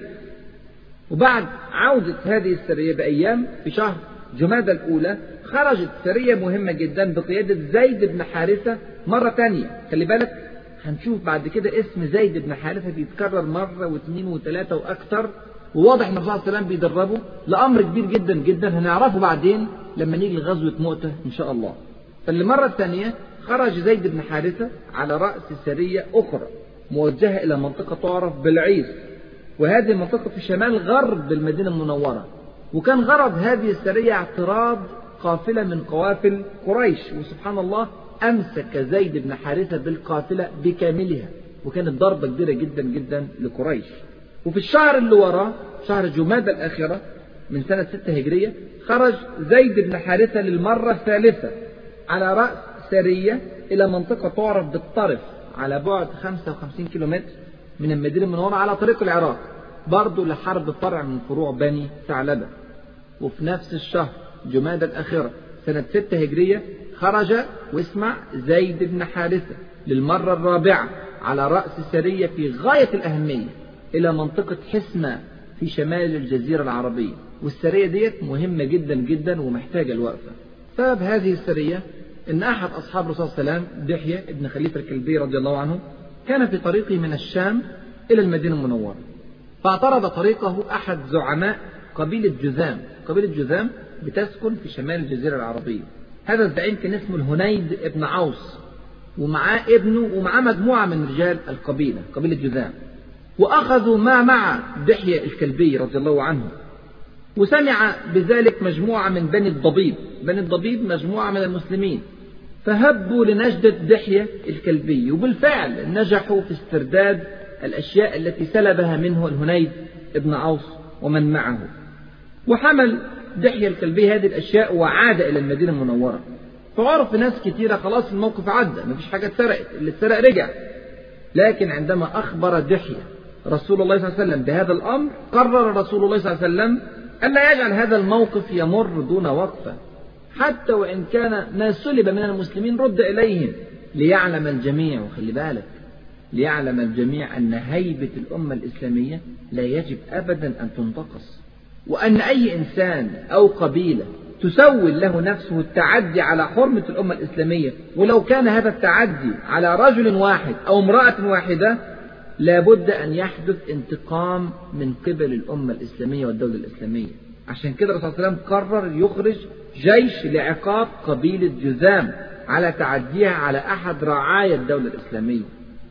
وبعد عودة هذه السرية بأيام في شهر جمادى الأولى خرجت سرية مهمة جدا بقيادة زيد بن حارثة مرة ثانية. خلي بالك هنشوف بعد كده اسم زيد بن حارثة بيتكرر مرة واثنين وثلاثة وأكثر، وواضح ان الرسول صلى الله عليه وسلم بيدربه لأمر كبير جدا جدا هنعرفه بعدين لما نيجي لغزوة مؤتة إن شاء الله. فالمرة الثانية خرج زيد بن حارثة على رأس سرية أخرى موجهة إلى منطقة تعرف بالعيس، وهذه المنطقة في شمال غرب المدينة المنورة. وكان غرض هذه السرية اعتراض قافلة من قوافل قريش، وسبحان الله أمسك زيد بن حارثة بالقافلة بكاملها، وكانت ضربة كبيرة جدا جدا لقريش. وفي الشهر اللي وراه شهر جمادى الآخرة من سنة ستة هجرية خرج زيد بن حارثة للمرة الثالثة على رأس سرية إلى منطقة تعرف بالطرف على بعد خمسة وخمسين كيلو متر من المدينة المنورة على طريق العراق، برضه لحرب فرع من فروع بني ثعلبة. وفي نفس الشهر جمادى الآخرة سنة ستة هجرية خرج واسمع زيد بن حارثة للمرة الرابعة على رأس سرية في غاية الأهمية إلى منطقة حسمة في شمال الجزيرة العربية. والسرية ديت مهمة جدا جدا ومحتاجة الوقفة. سبب هذه السرية إن أحد أصحاب الرسول صلى الله عليه وسلم دحية ابن خليفة الكلبي رضي الله عنه كان في طريقه من الشام إلى المدينة المنورة، فاعترض طريقه أحد زعماء قبيلة جذام. قبيلة جذام بتسكن في شمال الجزيرة العربية. هذا الزعيم كان اسمه الهنيد ابن عوص، ومعاه ابنه ومعاه مجموعة من رجال القبيلة قبيلة جذام، وأخذوا ما مع دحية الكلبي رضي الله عنه. وسمع بذلك مجموعة من بني الضبيب. بني الضبيب مجموعة من المسلمين، فهبوا لنجدة دحية الكلبي، وبالفعل نجحوا في استرداد الأشياء التي سلبها منه الهنيد ابن عوص ومن معه. وحمل دحية الكلبي هذه الأشياء وعاد إلى المدينة المنورة. فعرف ناس كثيرة خلاص الموقف عدى، مفيش حاجة اتسرقت، اللي اتسرق رجع. لكن عندما أخبر دحية رسول الله صلى الله عليه وسلم بهذا الأمر، قرر رسول الله صلى الله عليه وسلم ألا يجعل هذا الموقف يمر دون وقفة، حتى وإن كان ما سلب من المسلمين رد إليهم، ليعلم الجميع، وخلي بالك ليعلم الجميع أن هيبة الأمة الإسلامية لا يجب أبدا أن تنتقص، وأن أي إنسان أو قبيلة تسول له نفسه التعدي على حرمة الأمة الإسلامية، ولو كان هذا التعدي على رجل واحد أو امرأة واحدة، لابد أن يحدث انتقام من قبل الأمة الإسلامية والدولة الإسلامية. عشان كده الرسول صلى الله عليه وسلم قرر يخرج جيش لعقاب قبيلة جذام على تعديها على أحد رعايا الدولة الإسلامية،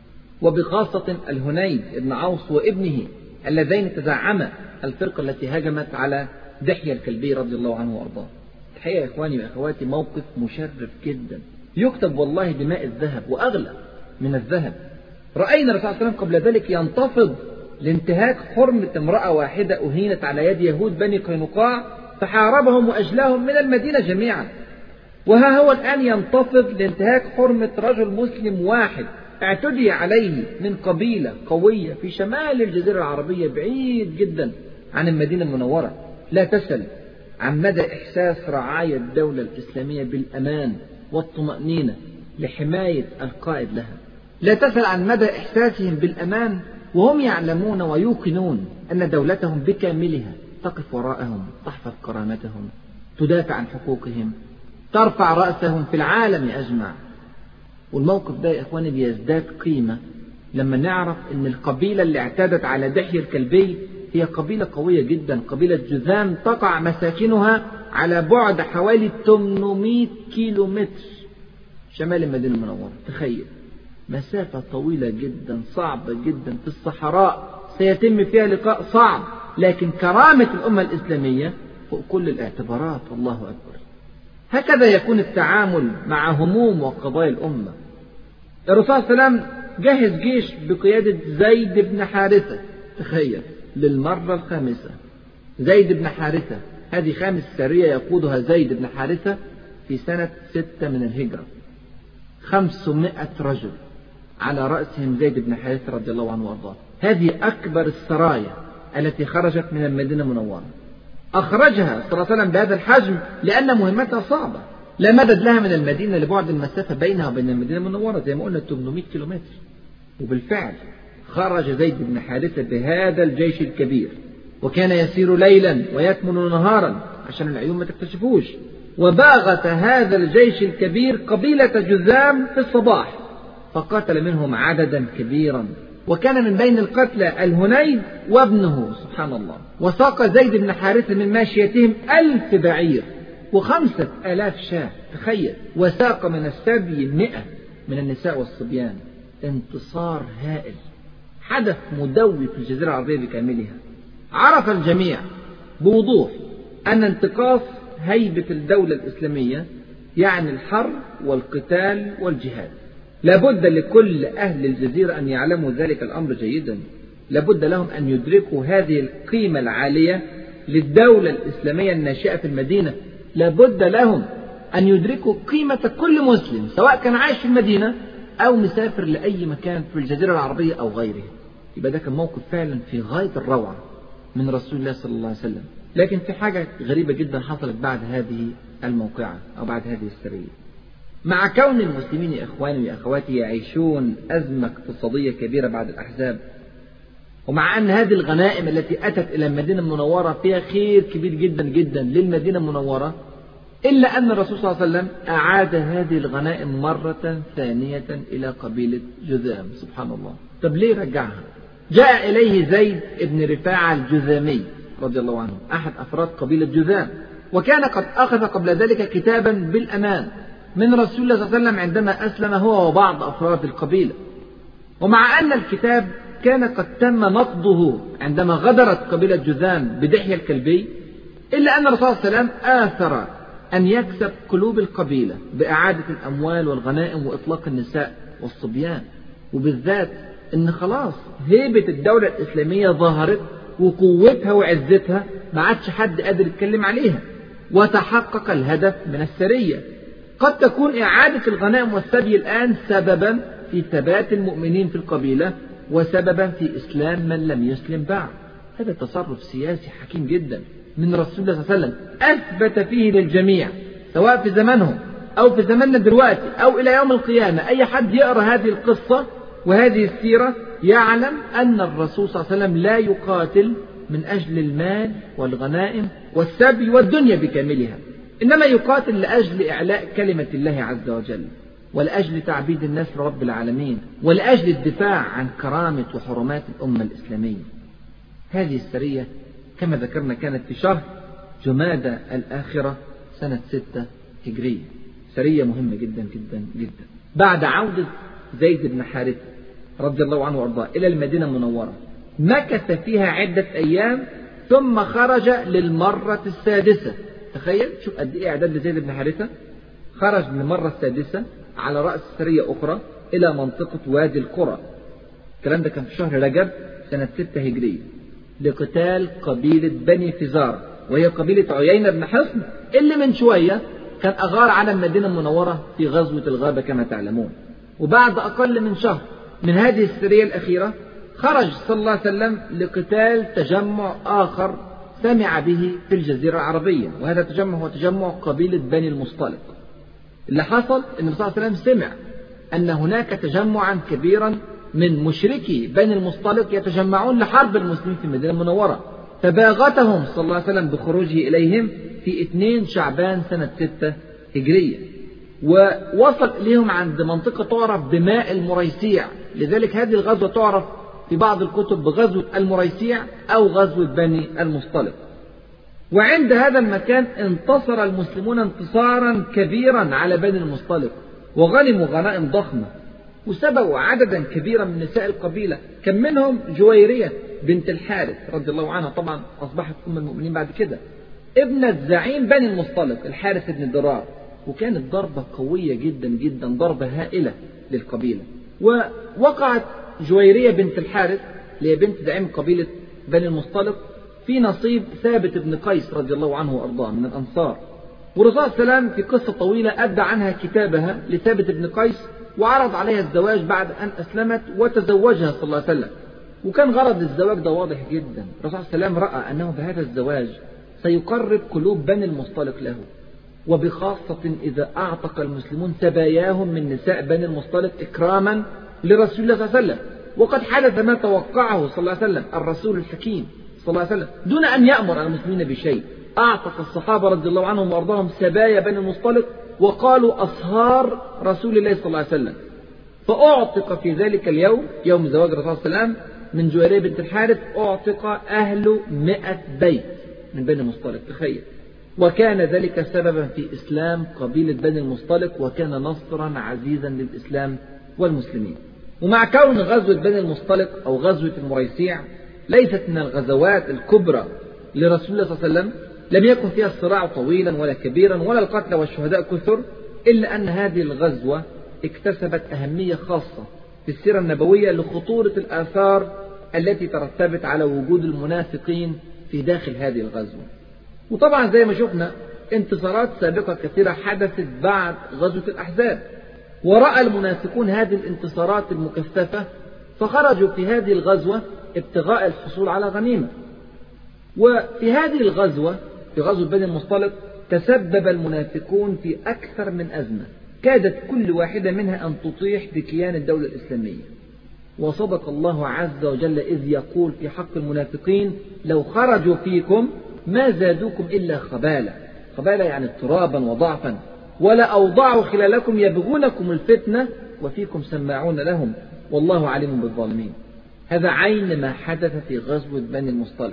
وبخاصة الهنيد ابن عوص وابنه اللذين تزعما الفرقة التي هجمت على دحية الكلبي رضي الله عنه وأرضاه. الحقيقة يا إخواني وأخواتي موقف مشرف جدا، يكتب والله بماء الذهب وأغلى من الذهب. رأينا الرسول صلى الله عليه وسلم قبل ذلك ينتفض لانتهاك حرمة امرأة واحدة أهينت على يد يهود بني قينقاع، فحاربهم وأجلاهم من المدينة جميعا. وها هو الآن ينتفض لانتهاك حرمة رجل مسلم واحد اعتدي عليه من قبيلة قوية في شمال الجزيرة العربية بعيد جدا عن المدينة المنورة. لا تسل عن مدى إحساس رعايا الدولة الإسلامية بالأمان والطمأنينة لحماية القائد لها. لا تسل عن مدى إحساسهم بالأمان وهم يعلمون ويوقنون أن دولتهم بكاملها تقف وراءهم، تحفظ كرامتهم، تدافع عن حقوقهم، ترفع رأسهم في العالم أجمع. والموقف ده يا إخواني بيزداد قيمة لما نعرف أن القبيلة اللي اعتادت على دحية الكلبي هي قبيلة قوية جدا، قبيلة جذام تقع مساكنها على بعد حوالي ثمانمائة كيلو متر شمال المدينة المنورة. تخيل مسافة طويلة جدا صعبة جدا في الصحراء سيتم فيها لقاء صعب، لكن كرامة الأمة الإسلامية فوق كل الاعتبارات. الله أكبر. هكذا يكون التعامل مع هموم وقضايا الأمة. الرسول صلى الله عليه وسلم جهز جيش بقيادة زيد بن حارثة. تخيل للمرة الخامسة زيد بن حارثة، هذه خامس سرية يقودها زيد بن حارثة في سنة ستة من الهجرة. خمسمائة رجل على رأسهم زيد بن حارثة رضي الله عنه وارضاه. هذه أكبر السرايا التي خرجت من المدينة المنورة. أخرجها صلى الله عليه وسلم بهذا الحجم لأن مهمتها صعبة، لا مدد لها من المدينة لبعد المسافة بينها وبين المدينة المنورة زي ما قلنا ثمانمائة كيلومتر. وبالفعل خرج زيد بن حارثة بهذا الجيش الكبير، وكان يسير ليلا ويكمن نهارا عشان العيون ما تكتشفوش. وباغت هذا الجيش الكبير قبيلة جذام في الصباح، فقاتل منهم عددا كبيرا، وكان من بين القتلى الهنيد وابنه سبحان الله. وساق زيد بن حارثة من ماشيتهم ألف بعير وخمسة آلاف شاة. تخيل. وساق من السبي مئة من النساء والصبيان. انتصار هائل، حدث مدوي في الجزيرة العربية بكاملها. عرف الجميع بوضوح أن انتقاص هيبة الدولة الإسلامية يعني الحرب والقتال والجهاد. لابد لكل أهل الجزيرة أن يعلموا ذلك الأمر جيدا. لابد لهم أن يدركوا هذه القيمة العالية للدولة الإسلامية الناشئة في المدينة. لابد لهم أن يدركوا قيمة كل مسلم سواء كان عايش في المدينة أو مسافر لأي مكان في الجزيرة العربية أو غيره. يبقى ده كان موقف فعلا في غاية الروعة من رسول الله صلى الله عليه وسلم. لكن في حاجة غريبة جدا حصلت بعد هذه الموقعة أو بعد هذه السرية. مع كون المسلمين يا إخواني وأخواتي يعيشون أزمة اقتصادية كبيرة بعد الأحزاب، ومع أن هذه الغنائم التي أتت إلى المدينة المنورة فيها خير كبير جدا جدا للمدينة المنورة، إلا أن الرسول صلى الله عليه وسلم أعاد هذه الغنائم مرة ثانية إلى قبيلة جذام. سبحان الله. طب ليه رجعها؟ جاء إليه زيد بن رفاعة الجذامي رضي الله عنه أحد أفراد قبيلة جذام، وكان قد أخذ قبل ذلك كتابا بالأمان من رسول الله صلى الله عليه وسلم عندما أسلم هو وبعض أفراد القبيلة. ومع أن الكتاب كان قد تم نقضه عندما غدرت قبيلة جذام بدحية الكلبي، إلا أن الرسول صلى الله عليه وسلم آثر أن يكسب قلوب القبيلة بإعادة الأموال والغنائم وإطلاق النساء والصبيان، وبالذات إن خلاص هيبة الدولة الإسلامية ظهرت وقوتها وعزتها ما عادش حد قادر يتكلم عليها. وتحقق الهدف من السرية. قد تكون إعادة الغنائم والسبي الآن سببا في ثبات المؤمنين في القبيلة وسببا في إسلام من لم يسلم بعد. هذا تصرف سياسي حكيم جدا من رسول الله صلى الله عليه وسلم، أثبت فيه للجميع سواء في زمنهم أو في زمننا دلوقتي أو إلى يوم القيامة. أي حد يقرأ هذه القصة وهذه السيرة يعلم أن الرسول صلى الله عليه وسلم لا يقاتل من أجل المال والغنائم والسبي والدنيا بكاملها، إنما يقاتل لأجل إعلاء كلمة الله عز وجل، ولأجل تعبيد الناس لرب العالمين، ولأجل الدفاع عن كرامة وحرمات الأمة الإسلامية. هذه السرية كما ذكرنا كانت في شهر جمادى الآخرة سنة ستة هجرية. سرية مهمة جدا جدا جدا. بعد عودة زيد بن حارثة رضي الله عنه وارضاه إلى المدينة المنورة مكث فيها عدة أيام ثم خرج للمرة السادسة. تخيل شوف قد إيه إعداد لزيد بن حارثة. خرج للمرة السادسة على رأس سرية أخرى إلى منطقة وادي القرى. الكلام ده كان في شهر رجب سنة ستة هجرية لقتال قبيلة بني فزار، وهي قبيلة عيينة بن حصن اللي من شوية كان أغار على المدينة المنورة في غزوة الغابة كما تعلمون. وبعد أقل من شهر من هذه السرية الأخيرة خرج صلى الله عليه وسلم لقتال تجمع آخر سمع به في الجزيرة العربية، وهذا التجمع هو تجمع قبيلة بني المصطلق. اللي حصل أن الرسول صلى الله عليه وسلم سمع أن هناك تجمعا كبيرا من مشركي بني المصطلق يتجمعون لحرب المسلمين في المدينة المنورة، فباغتهم صلى الله عليه وسلم بخروجه إليهم في اثنين شعبان سنة ستة هجرية، ووصل إليهم عند منطقة تعرف بماء المريسيع. لذلك هذه الغزوة تعرف في بعض الكتب بغزوة المريسيع أو غزوة بني المصطلق. وعند هذا المكان انتصر المسلمون انتصارا كبيرا على بني المصطلق، وغنموا غنائم ضخمة، وسبقوا عددا كبيرا من نساء القبيلة، كان منهم جويرية بنت الحارث رضي الله عنها، طبعا أصبحت أم المؤمنين بعد كده، ابنة زعيم بني المصطلق الحارث بن الدرار. وكانت ضربة قوية جدا جدا، ضربة هائلة للقبيلة. ووقعت جويرية بنت الحارث اللي هي بنت زعيم قبيلة بني المصطلق في نصيب ثابت بن قيس رضي الله عنه وأرضاه من الأنصار. والرسول صلى الله عليه وسلم في قصة طويلة أدى عنها كتابها لثابت بن قيس، وعرض عليها الزواج بعد أن أسلمت وتزوجها صلى الله عليه وسلم. وكان غرض الزواج ده واضح جدا، الرسول صلى الله عليه وسلم رأى أنه بهذا الزواج سيقرب قلوب بني المصطلق له، وبخاصة إذا أعتق المسلمون سباياهم من نساء بني المصطلق إكراما لرسول الله صلى الله عليه وسلم. وقد حدث ما توقعه صلى الله عليه وسلم الرسول الحكيم صلى الله عليه وسلم دون أن يأمر المسلمين بشيء. أعتق الصحابة رضي الله عنهم وأرضاهم سبايا بني المصطلق وقالوا أصهار رسول الله صلى الله عليه وسلم. فأعتق في ذلك اليوم، يوم زواج الرسول صلى الله عليه وسلم من جويرية بنت الحارث، أعتق أهل مئة بيت من بني المصطلق، تخيل. وكان ذلك سببا في إسلام قبيلة بني المصطلق، وكان نصرا عزيزا للإسلام والمسلمين. ومع كون غزوة بني المصطلق أو غزوة المريسيع ليست من الغزوات الكبرى لرسول الله صلى الله عليه وسلم، لم يكن فيها الصراع طويلا ولا كبيرا ولا القتلى والشهداء كثر، إلا أن هذه الغزوة اكتسبت أهمية خاصة في السيرة النبوية لخطورة الآثار التي ترتبت على وجود المنافقين في داخل هذه الغزوة. وطبعا زي ما شفنا انتصارات سابقة كثيرة حدثت بعد غزوة الأحزاب، ورأى المنافقون هذه الانتصارات المكثفة فخرجوا في هذه الغزوة ابتغاء الحصول على غنيمة. وفي هذه الغزوة في غزوة بني المصطلق تسبب المنافقون في أكثر من أزمة كادت كل واحدة منها أن تطيح بكيان الدولة الإسلامية. وصدق الله عز وجل إذ يقول في حق المنافقين: لو خرجوا فيكم ما زادوكم إلا خبالة. خبالة يعني اضطرابا وضعفا. ولا أوضعوا خلالكم يبغونكم الفتنة وفيكم سماعون لهم والله عليم بالظالمين. هذا عين ما حدث في غزوة بني المصطلق.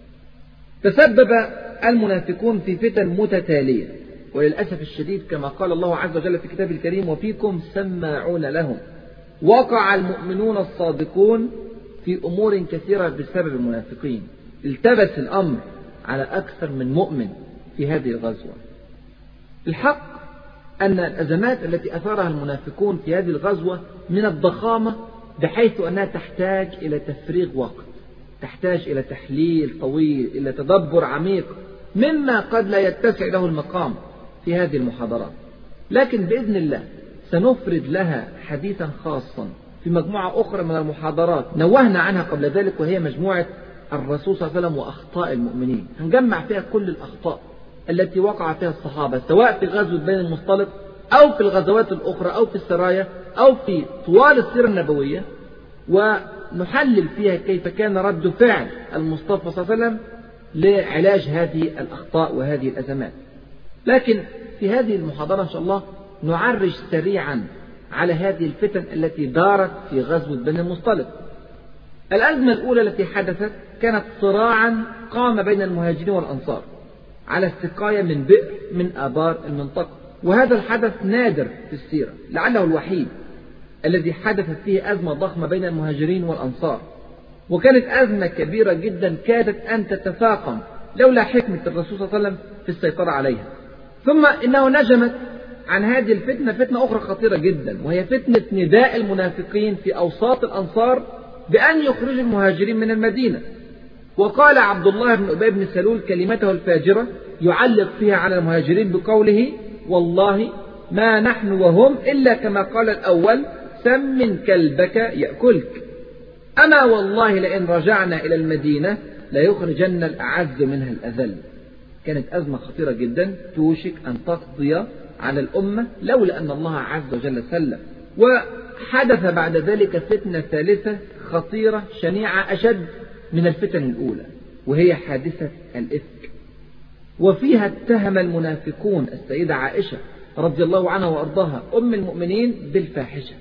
تسبب المنافقون في فتن متتالية، وللأسف الشديد كما قال الله عز وجل في كتابه الكريم: وفيكم سماعون لهم. وقع المؤمنون الصادقون في أمور كثيرة بسبب المنافقين. التبس الأمر على أكثر من مؤمن في هذه الغزوة. الحق أن الأزمات التي أثارها المنافقون في هذه الغزوة من الضخامة بحيث أنها تحتاج إلى تفريغ وقت، تحتاج إلى تحليل طويل، إلى تدبر عميق، مما قد لا يتسع له المقام في هذه المحاضرات. لكن بإذن الله سنفرد لها حديثا خاصا في مجموعة أخرى من المحاضرات نوهنا عنها قبل ذلك، وهي مجموعة الرسول صلى الله عليه وسلم وأخطاء المؤمنين. هنجمع فيها كل الأخطاء التي وقع فيها الصحابة سواء في غزوة بني المصطلق أو في الغزوات الأخرى أو في السرايا أو في طوال السيرة النبوية، ونحلل فيها كيف كان رد فعل المصطفى صلى الله عليه وسلم لعلاج هذه الأخطاء وهذه الأزمات. لكن في هذه المحاضرة إن شاء الله نعرج سريعا على هذه الفتن التي دارت في غزوة بني المصطلق. الأزمة الأولى التي حدثت كانت صراعا قام بين المهاجرين والأنصار على السقاية من بئر من آبار المنطقة، وهذا الحدث نادر في السيرة، لعله الوحيد الذي حدثت فيه أزمة ضخمة بين المهاجرين والأنصار، وكانت أزمة كبيرة جدا كادت أن تتفاقم لولا حكمة الرسول صلى الله عليه وسلم في السيطرة عليها. ثم إنه نجمت عن هذه الفتنة فتنة أخرى خطيرة جدا، وهي فتنة نداء المنافقين في أوساط الأنصار بأن يخرجوا المهاجرين من المدينة. وقال عبد الله بن أبي بن سلول كلمته الفاجرة يعلق فيها على المهاجرين بقوله: والله ما نحن وهم إلا كما قال الأول سمن كلبك يأكلك، أما والله لئن رجعنا إلى المدينة ليخرجن الأعز منها الأذل. كانت أزمة خطيرة جدا توشك أن تقضي على الأمة لولا أن الله عز وجل سلم. وحدث بعد ذلك فتنة ثالثة خطيرة شنيعة أشد من الفتن الأولى، وهي حادثة الإفك. وفيها اتهم المنافقون السيدة عائشة رضي الله عنها وأرضاها أم المؤمنين بالفاحشة،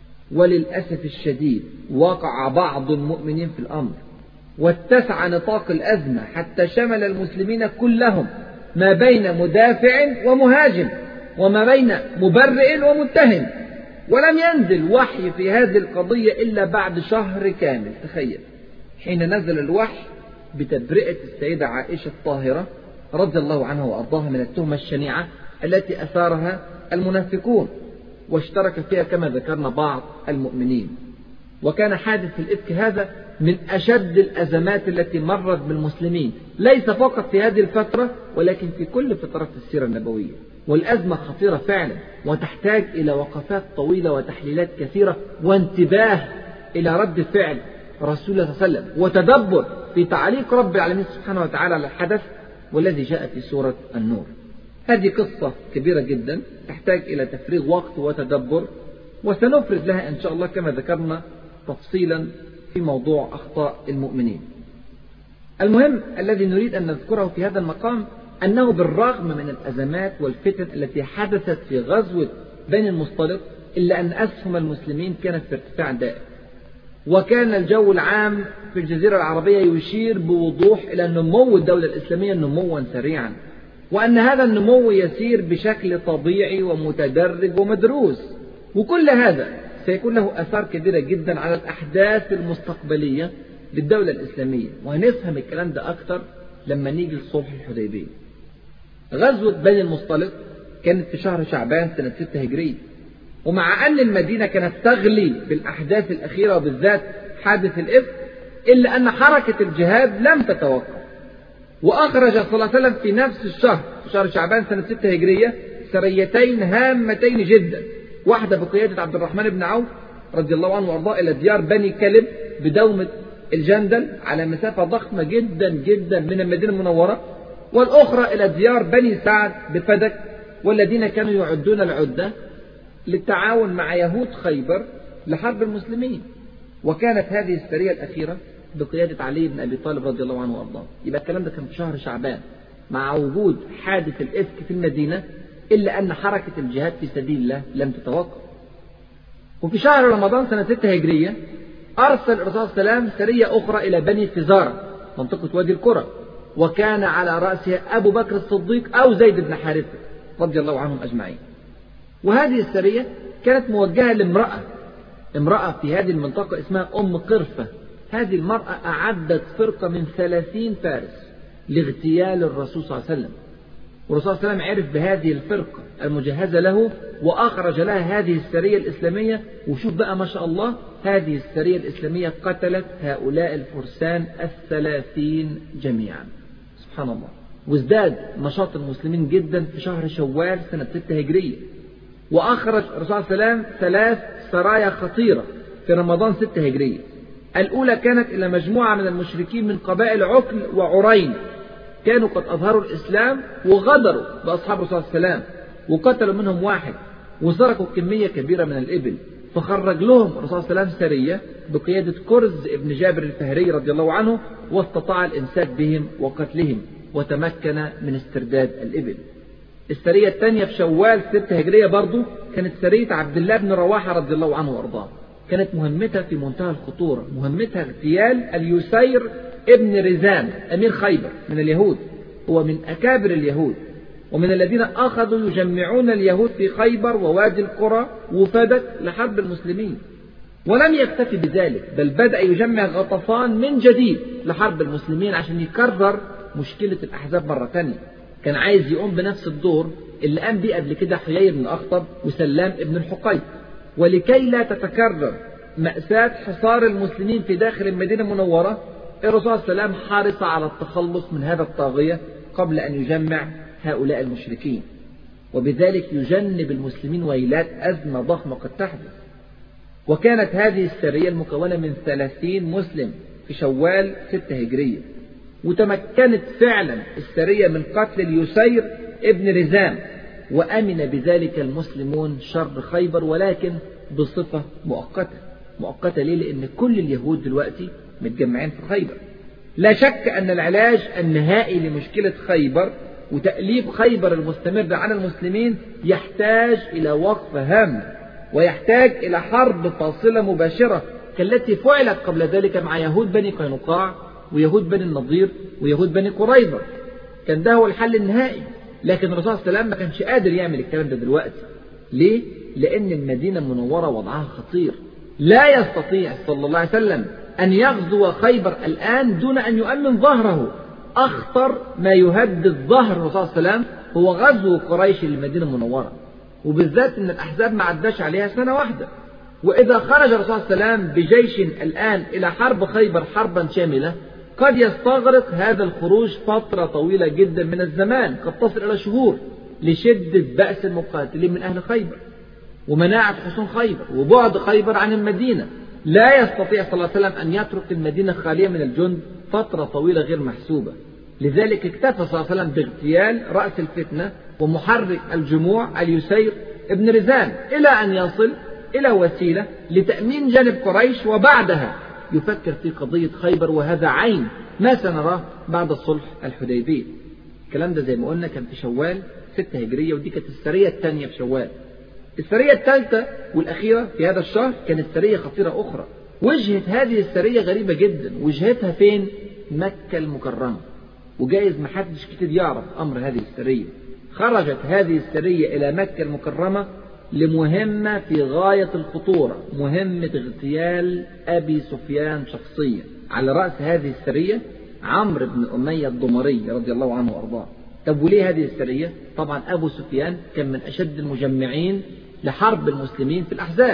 وللأسف الشديد وقع بعض المؤمنين في الأمر، واتسع نطاق الأزمة حتى شمل المسلمين كلهم، ما بين مدافع ومهاجم، وما بين مبرئ ومتهم. ولم ينزل وحي في هذه القضية إلا بعد شهر كامل. تخيل، حين نزل الوحي بتبرئة السيدة عائشة الطاهرة رضي الله عنها وأرضاها من التهمة الشنيعة التي أثارها المنافقون، واشترك فيها كما ذكرنا بعض المؤمنين. وكان حادث الإفك هذا من أشد الأزمات التي مرت بالمسلمين، ليس فقط في هذه الفترة ولكن في كل فترات السيرة النبوية. والأزمة خطيرة فعلا، وتحتاج إلى وقفات طويلة وتحليلات كثيرة، وانتباه إلى رد فعل رسول الله صلى الله عليه وسلم، وتدبر في تعليق رب العالمين سبحانه وتعالى على الحدث والذي جاء في سورة النور. هذه قصة كبيرة جدا تحتاج إلى تفريغ وقت وتدبر، وسنفرد لها إن شاء الله كما ذكرنا تفصيلا في موضوع أخطاء المؤمنين. المهم الذي نريد أن نذكره في هذا المقام أنه بالرغم من الأزمات والفتن التي حدثت في غزوة بني المصطلق، إلا أن أسهم المسلمين كانت في ارتفاع دائم، وكان الجو العام في الجزيرة العربية يشير بوضوح إلى نمو الدولة الإسلامية نموا سريعا، وأن هذا النمو يسير بشكل طبيعي ومتدرج ومدروس. وكل هذا سيكون له آثار كبيرة جدا على الأحداث المستقبلية للدولة الإسلامية، وهنفهم الكلام ده أكتر لما نيجي لصلح الحديبية. غزوة بني المصطلق كانت في شهر شعبان سنة ستة هجرية، ومع أن المدينة كانت تغلي بالأحداث الأخيرة وبالذات حادث الإفك، إلا أن حركة الجهاد لم تتوقف. وأخرج صلى الله عليه وسلم في نفس الشهر في شهر شعبان سنة ستة هجرية سريتين هامتين جدا، واحدة بقيادة عبد الرحمن بن عوف رضي الله عنه وأرضاه إلى ديار بني كلب بدومة الجندل على مسافة ضخمة جدا جدا من المدينة المنورة، والأخرى إلى ديار بني سعد بفدك، والذين كانوا يعدون العدة للتعاون مع يهود خيبر لحرب المسلمين. وكانت هذه السرية الأخيرة بقيادة علي بن أبي طالب رضي الله عنه وأرضاه. يبقى الكلام ده كان في شهر شعبان مع وجود حادث الإفك في المدينة، إلا أن حركة الجهاد في سبيل الله لم تتوقف. وفي شهر رمضان سنة ستة هجرية أرسل الرسول صلى الله عليه وسلم سرية أخرى إلى بني فزارة منطقة وادي القرى، وكان على رأسها أبو بكر الصديق أو زيد بن حارثة رضي الله عنهم أجمعين. وهذه السرية كانت موجهة لامرأة امرأة في هذه المنطقة اسمها أم قرفة. هذه المرأة أعدت فرقة من ثلاثين فارس لاغتيال الرسول صلى الله عليه وسلم، والرسول صلى الله عليه وسلم عرف بهذه الفرقة المجهزة له وأخرج لها هذه السرية الإسلامية. وشوف بقى ما شاء الله، هذه السرية الإسلامية قتلت هؤلاء الفرسان الثلاثين جميعا، سبحان الله. وازداد نشاط المسلمين جدا في شهر شوال سنة ستة هجرية، وأخرج الرسول صلى الله عليه وسلم ثلاث سرايا خطيرة في رمضان ستة هجرية. الأولى كانت إلى مجموعة من المشركين من قبائل عقل وعرين، كانوا قد أظهروا الإسلام وغدروا بأصحاب الرسول صلى الله عليه وسلم، وقتلوا منهم واحد وسرقوا كمية كبيرة من الإبل. فخرج لهم الرسول صلى الله عليه وسلم سرية بقيادة كرز ابن جابر الفهري رضي الله عنه، واستطاع الإمساك بهم وقتلهم، وتمكن من استرداد الإبل. السرية الثانية في شوال ستة هجرية برضو كانت سرية عبد الله بن رواحة رضي الله عنه وأرضاه. كانت مهمتها في منتهى الخطورة، مهمتها اغتيال اليسير ابن رزام أمير خيبر من اليهود، هو من أكابر اليهود ومن الذين أخذوا يجمعون اليهود في خيبر ووادي القرى وفدك لحرب المسلمين. ولم يكتفي بذلك، بل بدأ يجمع غطفان من جديد لحرب المسلمين عشان يكرر مشكلة الأحزاب مرة تانية. كان عايز يقوم بنفس الدور اللي قام بيه قبل كده حيي بن أخطب وسلام ابن الحقيق. ولكي لا تتكرر مأساة حصار المسلمين في داخل المدينة المنورة، الرسول صلى الله عليه وسلم حرص على التخلص من هذا الطاغية قبل أن يجمع هؤلاء المشركين. وبذلك يجنب المسلمين ويلات أزمة ضخمة قد تحدث. وكانت هذه السرية المكونة من ثلاثين مسلم في شوال ستة هجرية، وتمكنت فعلا السرية من قتل اليسير ابن رزام، وأمن بذلك المسلمون شر خيبر، ولكن بصفة مؤقتة. مؤقتة ليه؟ لأن كل اليهود دلوقتي متجمعين في خيبر. لا شك أن العلاج النهائي لمشكلة خيبر وتأليف خيبر المستمر على المسلمين يحتاج إلى وقف هام، ويحتاج إلى حرب فاصلة مباشرة كالتي فعلت قبل ذلك مع يهود بني قينقاع ويهود بني النضير ويهود بني قريظة. كان ده هو الحل النهائي، لكن الرسول صلى الله عليه وسلم ما كانش قادر يعمل الكلام ده دلوقتي. ليه؟ لأن المدينة المنورة وضعها خطير. لا يستطيع صلى الله عليه وسلم أن يغزو خيبر الآن دون أن يؤمن ظهره. أخطر ما يهدد ظهر الرسول صلى الله عليه وسلم هو غزو قريش للمدينة المنورة، وبالذات أن الأحزاب ما عداش عليها سنة واحدة. وإذا خرج الرسول صلى الله عليه وسلم بجيش الآن إلى حرب خيبر حربا شاملة، قد يستغرق هذا الخروج فترة طويلة جدا من الزمان، قد تصل إلى شهور، لشدة بأس المقاتلين من أهل خيبر ومناعة حصون خيبر وبعد خيبر عن المدينة. لا يستطيع صلى الله عليه وسلم أن يترك المدينة خالية من الجند فترة طويلة غير محسوبة. لذلك اكتفى صلى الله عليه وسلم باغتيال رأس الفتنة ومحرك الجموع اليسير ابن رزام، إلى أن يصل إلى وسيلة لتأمين جانب قريش، وبعدها يفكر في قضية خيبر، وهذا عين ما سنراه بعد الصلح الحديبية. الكلام ده زي ما قلنا كان في شوال ستة هجرية، ودي كانت السرية الثانية في شوال. السرية الثالثة والأخيرة في هذا الشهر كانت سرية خطيرة أخرى. وجهة هذه السرية غريبة جدا. وجهتها فين؟ مكة المكرمة. وجايز محدش كتير يعرف أمر هذه السرية. خرجت هذه السرية إلى مكة المكرمة لمهمة في غاية الخطورة، مهمة اغتيال أبي سفيان شخصيا. على رأس هذه السرية عمرو بن أمية الضمري رضي الله عنه وأرضاه. طب وليه هذه السرية؟ طبعا أبو سفيان كان من أشد المجمعين لحرب المسلمين في الأحزاب،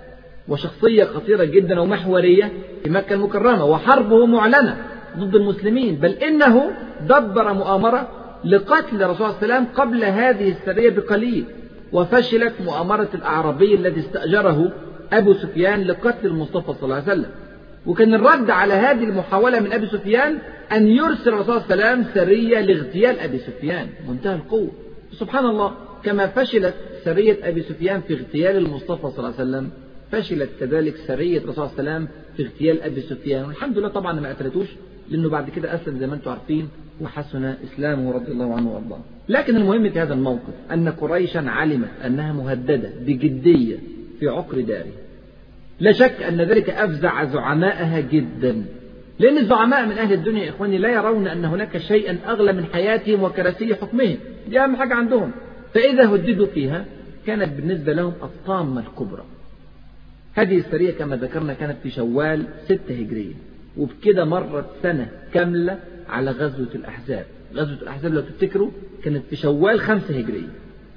وشخصية خطيرة جدا ومحورية في مكة المكرمة، وحربه معلنة ضد المسلمين، بل إنه دبر مؤامرة لقتل الرسول صلى الله عليه وسلم قبل هذه السرية بقليل، وفشلت مؤامرة الأعرابي الذي استأجره أبو سفيان لقتل المصطفى صلى الله عليه وسلم. وكان الرد على هذه المحاولة من أبي سفيان أن يرسل الرسول صلى الله عليه وسلم سرية لاغتيال أبي سفيان، منتهى القوة. سبحان الله، كما فشلت سرية أبي سفيان في اغتيال المصطفى صلى الله عليه وسلم، فشلت كذلك سرية الرسول صلى الله عليه وسلم في اغتيال أبي سفيان. والحمد لله طبعا ما قتلتوش، لأنه بعد كده أسلم زي ما أنتم عارفين، وحسن إسلامه رضي الله عنه وأرضاه. لكن المهم في هذا الموقف أن قريشا علمت أنها مهددة بجدية في عقر داره. لا شك أن ذلك أفزع زعمائها جدا، لأن الزعماء من أهل الدنيا يا إخواني لا يرون أن هناك شيئا أغلى من حياتهم وكراسي حكمهم، دي أهم حاجة عندهم. فإذا هددوا فيها كانت بالنسبة لهم الطامة الكبرى. هذه السرية كما ذكرنا كانت في شوال ستة هجرية، وبكده مرت سنة كاملة على غزوة الأحزاب. غزوة الأحزاب لو تفتكروا كانت في شوال خمسة هجرية.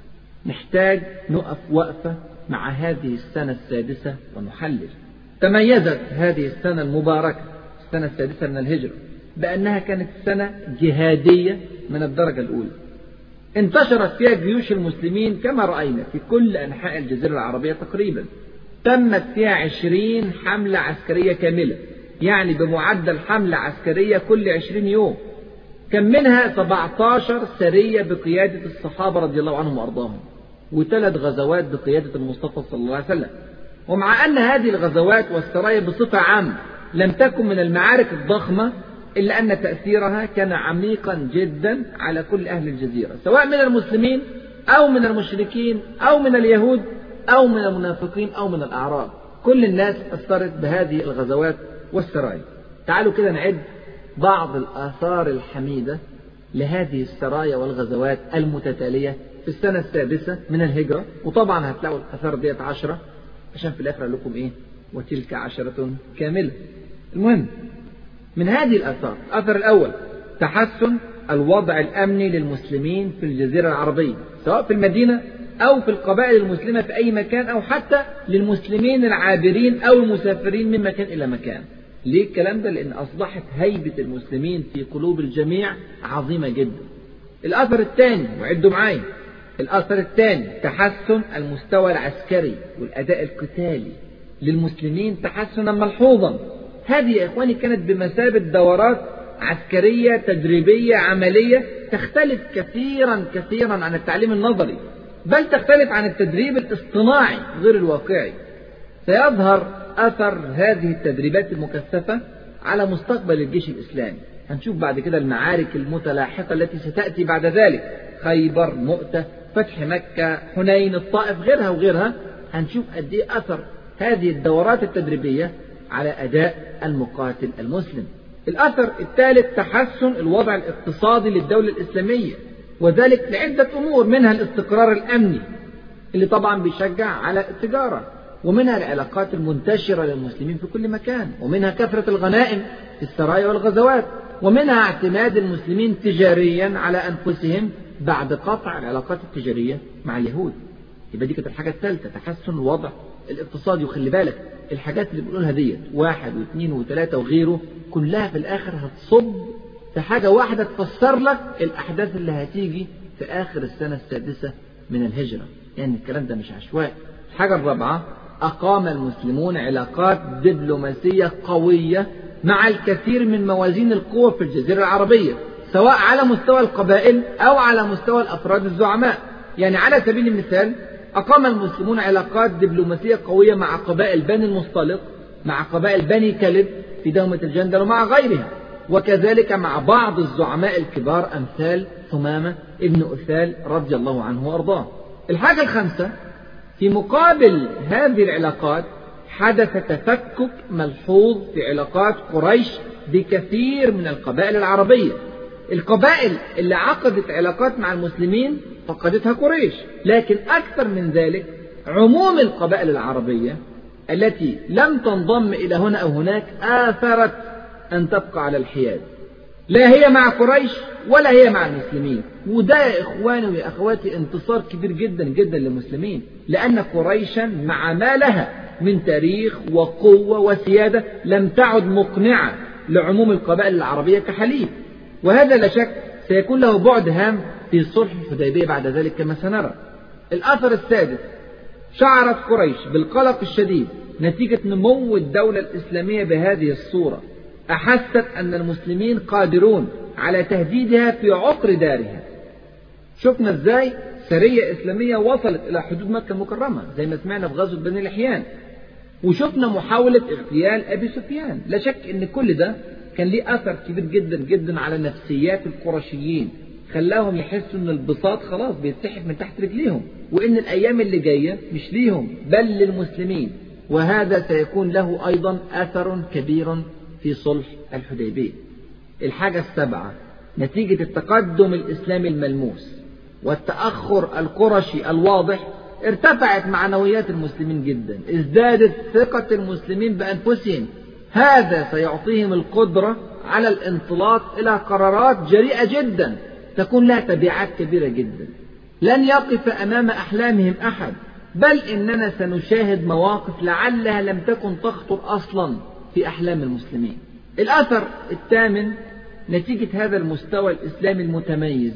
نحتاج نقف وقفة مع هذه السنة السادسة ونحلل. تميزت هذه السنة المباركة السنة السادسة من الهجرة بأنها كانت سنة جهادية من الدرجة الأولى. انتشرت فيها جيوش المسلمين كما رأينا في كل أنحاء الجزيرة العربية تقريبا. تمت فيها عشرين حملة عسكرية كاملة، يعني بمعدل حملة عسكرية كل عشرين يوم. كان منها سبعة عشر سرية بقيادة الصحابة رضي الله عنهم وأرضاهم، وثلاث غزوات بقيادة المصطفى صلى الله عليه وسلم. ومع أن هذه الغزوات والسرايا بصفة عامة لم تكن من المعارك الضخمة، إلا أن تأثيرها كان عميقا جدا على كل أهل الجزيرة، سواء من المسلمين أو من المشركين أو من اليهود أو من المنافقين أو من الأعراب. كل الناس أثرت بهذه الغزوات والسرايا. تعالوا كده نعد بعض الآثار الحميدة لهذه السرايا والغزوات المتتالية في السنة السادسة من الهجرة. وطبعا هتلاقوا الآثار ديت عشرة، عشان في الآخر لكم إيه وتلك عشرة كاملة. المهم من هذه الآثار، الأثر الأول تحسن الوضع الأمني للمسلمين في الجزيرة العربية، سواء في المدينة أو في القبائل المسلمة في أي مكان، أو حتى للمسلمين العابرين أو المسافرين من مكان إلى مكان. ليه الكلام ده؟ لأن أصبحت هيبة المسلمين في قلوب الجميع عظيمة جدا. الأثر الثاني، وعدوا معايا، الأثر الثاني تحسن المستوى العسكري والأداء القتالي للمسلمين تحسنا ملحوظا. هذه يا إخواني كانت بمثابة دورات عسكرية تدريبية عملية تختلف كثيرا كثيرا عن التعليم النظري، بل تختلف عن التدريب الاصطناعي غير الواقعي. سيظهر أثر هذه التدريبات المكثفة على مستقبل الجيش الإسلامي. هنشوف بعد كده المعارك المتلاحقة التي ستأتي بعد ذلك، خيبر، مؤتة، فتح مكة، حنين، الطائف، غيرها وغيرها. هنشوف قد إيه أثر هذه الدورات التدريبية على أداء المقاتل المسلم. الأثر الثالث تحسن الوضع الاقتصادي للدولة الإسلامية، وذلك لعدة أمور، منها الاستقرار الأمني اللي طبعا بيشجع على التجارة، ومنها العلاقات المنتشرة للمسلمين في كل مكان، ومنها كثرة الغنائم في السرايا والغزوات، ومنها اعتماد المسلمين تجاريا على أنفسهم بعد قطع العلاقات التجارية مع اليهود. يبقى دي كانت الحاجة الثالثة، تحسن الوضع الاقتصادي. وخلي بالك الحاجات اللي بنقولها ديت واحد واثنين وثلاثة وغيره كلها في الآخر هتصب في حاجة واحدة تفسر لك الأحداث اللي هتيجي في آخر السنة السادسة من الهجرة. يعني الكلام ده مش عشوائي. الحاجة الرابعة أقام المسلمون علاقات دبلوماسية قوية مع الكثير من موازين القوى في الجزيرة العربية، سواء على مستوى القبائل أو على مستوى الأفراد الزعماء. يعني على سبيل المثال أقام المسلمون علاقات دبلوماسية قوية مع قبائل بني المصطلق، مع قبائل بني كلب في دومة الجندل ومع غيرها، وكذلك مع بعض الزعماء الكبار أمثال ثمامة ابن أثال رضي الله عنه وأرضاه. الحاجة الخامسة، في مقابل هذه العلاقات حدث تفكك ملحوظ في علاقات قريش بكثير من القبائل العربية. القبائل اللي عقدت علاقات مع المسلمين فقدتها قريش، لكن أكثر من ذلك عموم القبائل العربية التي لم تنضم إلى هنا أو هناك آثرت أن تبقى على الحياد، لا هي مع قريش ولا هي مع المسلمين. وده يا إخواني ويا أخواتي انتصار كبير جدا جدا للمسلمين، لأن قريشا مع ما لها من تاريخ وقوة وسيادة لم تعد مقنعة لعموم القبائل العربية كحليف، وهذا لا شك سيكون له بعد هام في صلح الحديبية بعد ذلك كما سنرى. الأثر السادس، شعرت قريش بالقلق الشديد نتيجة نمو الدولة الإسلامية بهذه الصورة. أحست أن المسلمين قادرون على تهديدها في عقر دارها. شفنا إزاي سرية إسلامية وصلت إلى حدود مكة المكرمة زي ما سمعنا في غزوة بني لحيان، وشفنا محاولة اغتيال أبي سفيان. لا شك أن كل ده كان ليه أثر كبير جدا جدا على نفسيات القرشيين، خلاهم يحسوا أن البساط خلاص بيتسحب من تحت رجليهم، وأن الأيام اللي جاية مش ليهم بل للمسلمين. وهذا سيكون له أيضا أثر كبير في صلح الحديبية. الحاجة السابعة، نتيجة التقدم الإسلامي الملموس والتأخر القرشي الواضح ارتفعت معنويات المسلمين جدا، ازدادت ثقة المسلمين بأنفسهم. هذا سيعطيهم القدرة على الانطلاق إلى قرارات جريئة جدا تكون لها تبعات كبيرة جدا. لن يقف أمام أحلامهم أحد، بل إننا سنشاهد مواقف لعلها لم تكن تخطر أصلا في أحلام المسلمين. الأثر الثامن، نتيجة هذا المستوى الإسلامي المتميز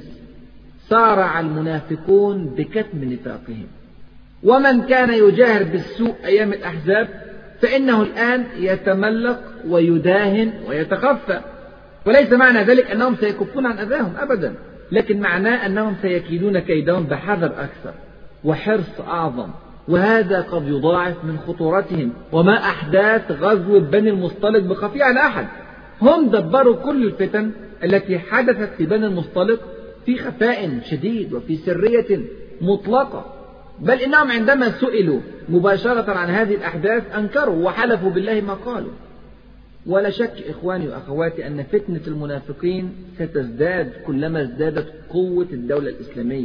صارع المنافقون بكتم نفاقهم، ومن كان يجاهر بالسوء أيام الأحزاب فإنه الآن يتملق ويداهن ويتخفى. وليس معنى ذلك أنهم سيكفون عن أذاهم أبدا، لكن معناه أنهم سيكيدون كيدهم بحذر أكثر وحرص أعظم، وهذا قد يضاعف من خطورتهم. وما أحداث غزوة بني المصطلق بخفي على أحد، هم دبروا كل الفتن التي حدثت في بني المصطلق في خفاء شديد وفي سرية مطلقة، بل إنهم عندما سئلوا مباشرة عن هذه الأحداث أنكروا وحلفوا بالله ما قالوا. ولا شك إخواني وأخواتي أن فتنة المنافقين ستزداد كلما ازدادت قوة الدولة الإسلامية،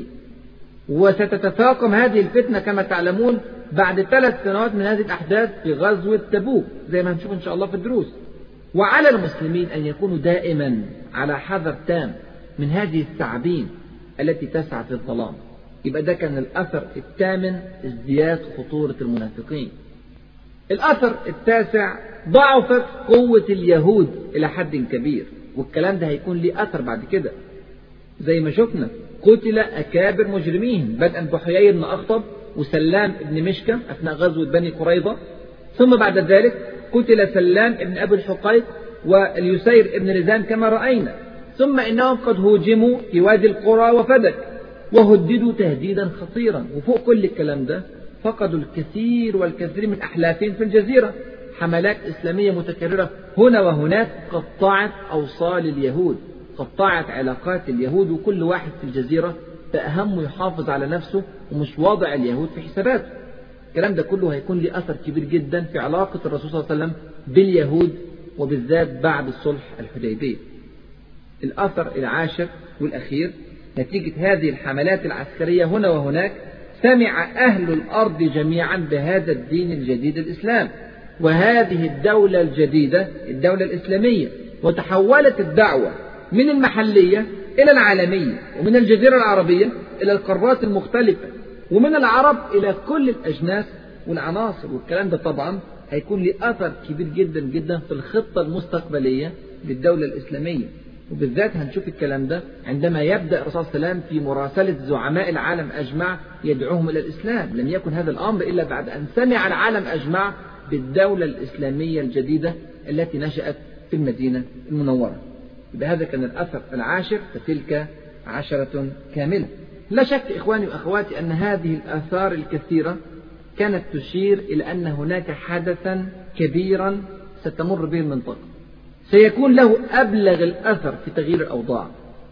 وستتفاقم هذه الفتنة كما تعلمون بعد ثلاث سنوات من هذه الأحداث في غزوة تبوك زي ما هنشوف إن شاء الله في الدروس. وعلى المسلمين أن يكونوا دائما على حذر تام من هذه الثعابين التي تسعى في الظلام. يبقى ده كان الأثر الثامن، ازدياد خطورة المنافقين. الأثر التاسع، ضعفت قوة اليهود إلى حد كبير، والكلام ده هيكون ليه أثر بعد كده زي ما شفنا قتل أكابر مجرمين، بدءا بحيي بن أخطب وسلام بن مشكة أثناء غزوة بني قريظة، ثم بعد ذلك قتل سلام بن أبي الحقيق واليسير بن رزان كما رأينا، ثم إنهم قد هوجموا في وادي القرى وفدك وهددوا تهديدا خطيرا، وفوق كل الكلام ده فقدوا الكثير والكثير من أحلافهم في الجزيرة. حملات إسلامية متكررة هنا وهناك قطعت أوصال اليهود، قطعت علاقات اليهود، وكل واحد في الجزيرة فأهم يحافظ على نفسه ومش واضع اليهود في حساباته. الكلام ده كله هيكون له أثر كبير جدا في علاقة الرسول صلى الله عليه وسلم باليهود، وبالذات بعد الصلح الحديبية. الأثر العاشر والأخير، نتيجة هذه الحملات العسكرية هنا وهناك سمع أهل الأرض جميعا بهذا الدين الجديد الإسلام وهذه الدولة الجديدة الدولة الإسلامية، وتحولت الدعوة من المحلية إلى العالمية، ومن الجزيرة العربية إلى القارات المختلفة، ومن العرب إلى كل الأجناس والعناصر. والكلام ده طبعا هيكون له أثر كبير جدا جدا في الخطة المستقبلية للدولة الإسلامية، وبالذات هنشوف الكلام ده عندما يبدأ الرسول صلى الله عليه وسلم في مراسلة زعماء العالم أجمع يدعوهم إلى الإسلام. لم يكن هذا الأمر إلا بعد أن سمع العالم أجمع بالدولة الإسلامية الجديدة التي نشأت في المدينة المنورة. بهذا كان الأثر العاشر، فتلك عشرة كاملة. لا شك إخواني وأخواتي أن هذه الآثار الكثيرة كانت تشير إلى أن هناك حدثا كبيرا ستمر به المنطقة سيكون له أبلغ الأثر في تغيير الأوضاع.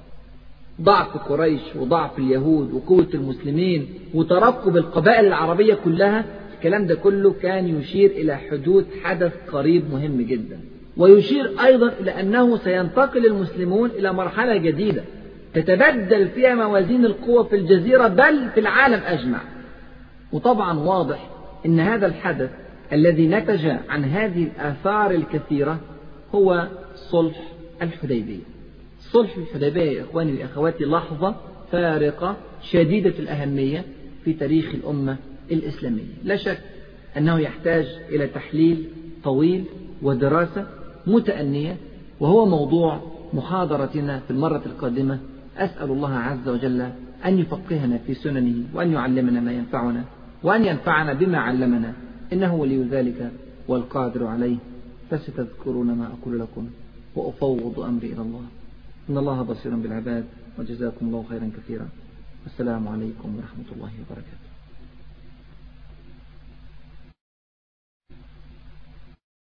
ضعف قريش وضعف اليهود وقوة المسلمين وترقب القبائل العربية كلها، الكلام ده كله كان يشير إلى حدوث حدث قريب مهم جدا، ويشير أيضا إلى أنه سينتقل المسلمون إلى مرحلة جديدة تتبدل فيها موازين القوة في الجزيرة بل في العالم أجمع. وطبعا واضح أن هذا الحدث الذي نتج عن هذه الآثار الكثيرة هو صلح الحديبية. صلح الحديبية يا إخواني وأخواتي لحظة فارقة شديدة الأهمية في تاريخ الأمة الإسلامية. لا شك أنه يحتاج إلى تحليل طويل ودراسة متأنية، وهو موضوع محاضرتنا في المرة القادمة. أسأل الله عز وجل أن يفقهنا في سننه، وأن يعلمنا ما ينفعنا، وأن ينفعنا بما علمنا، إنه ولي ذلك والقادر عليه. فستذكرون ما أقول لكم وأفوض أمري إلى الله، إن الله بصير بالعباد، وجزاكم الله خيرا كثيرا. والسلام عليكم ورحمة الله وبركاته.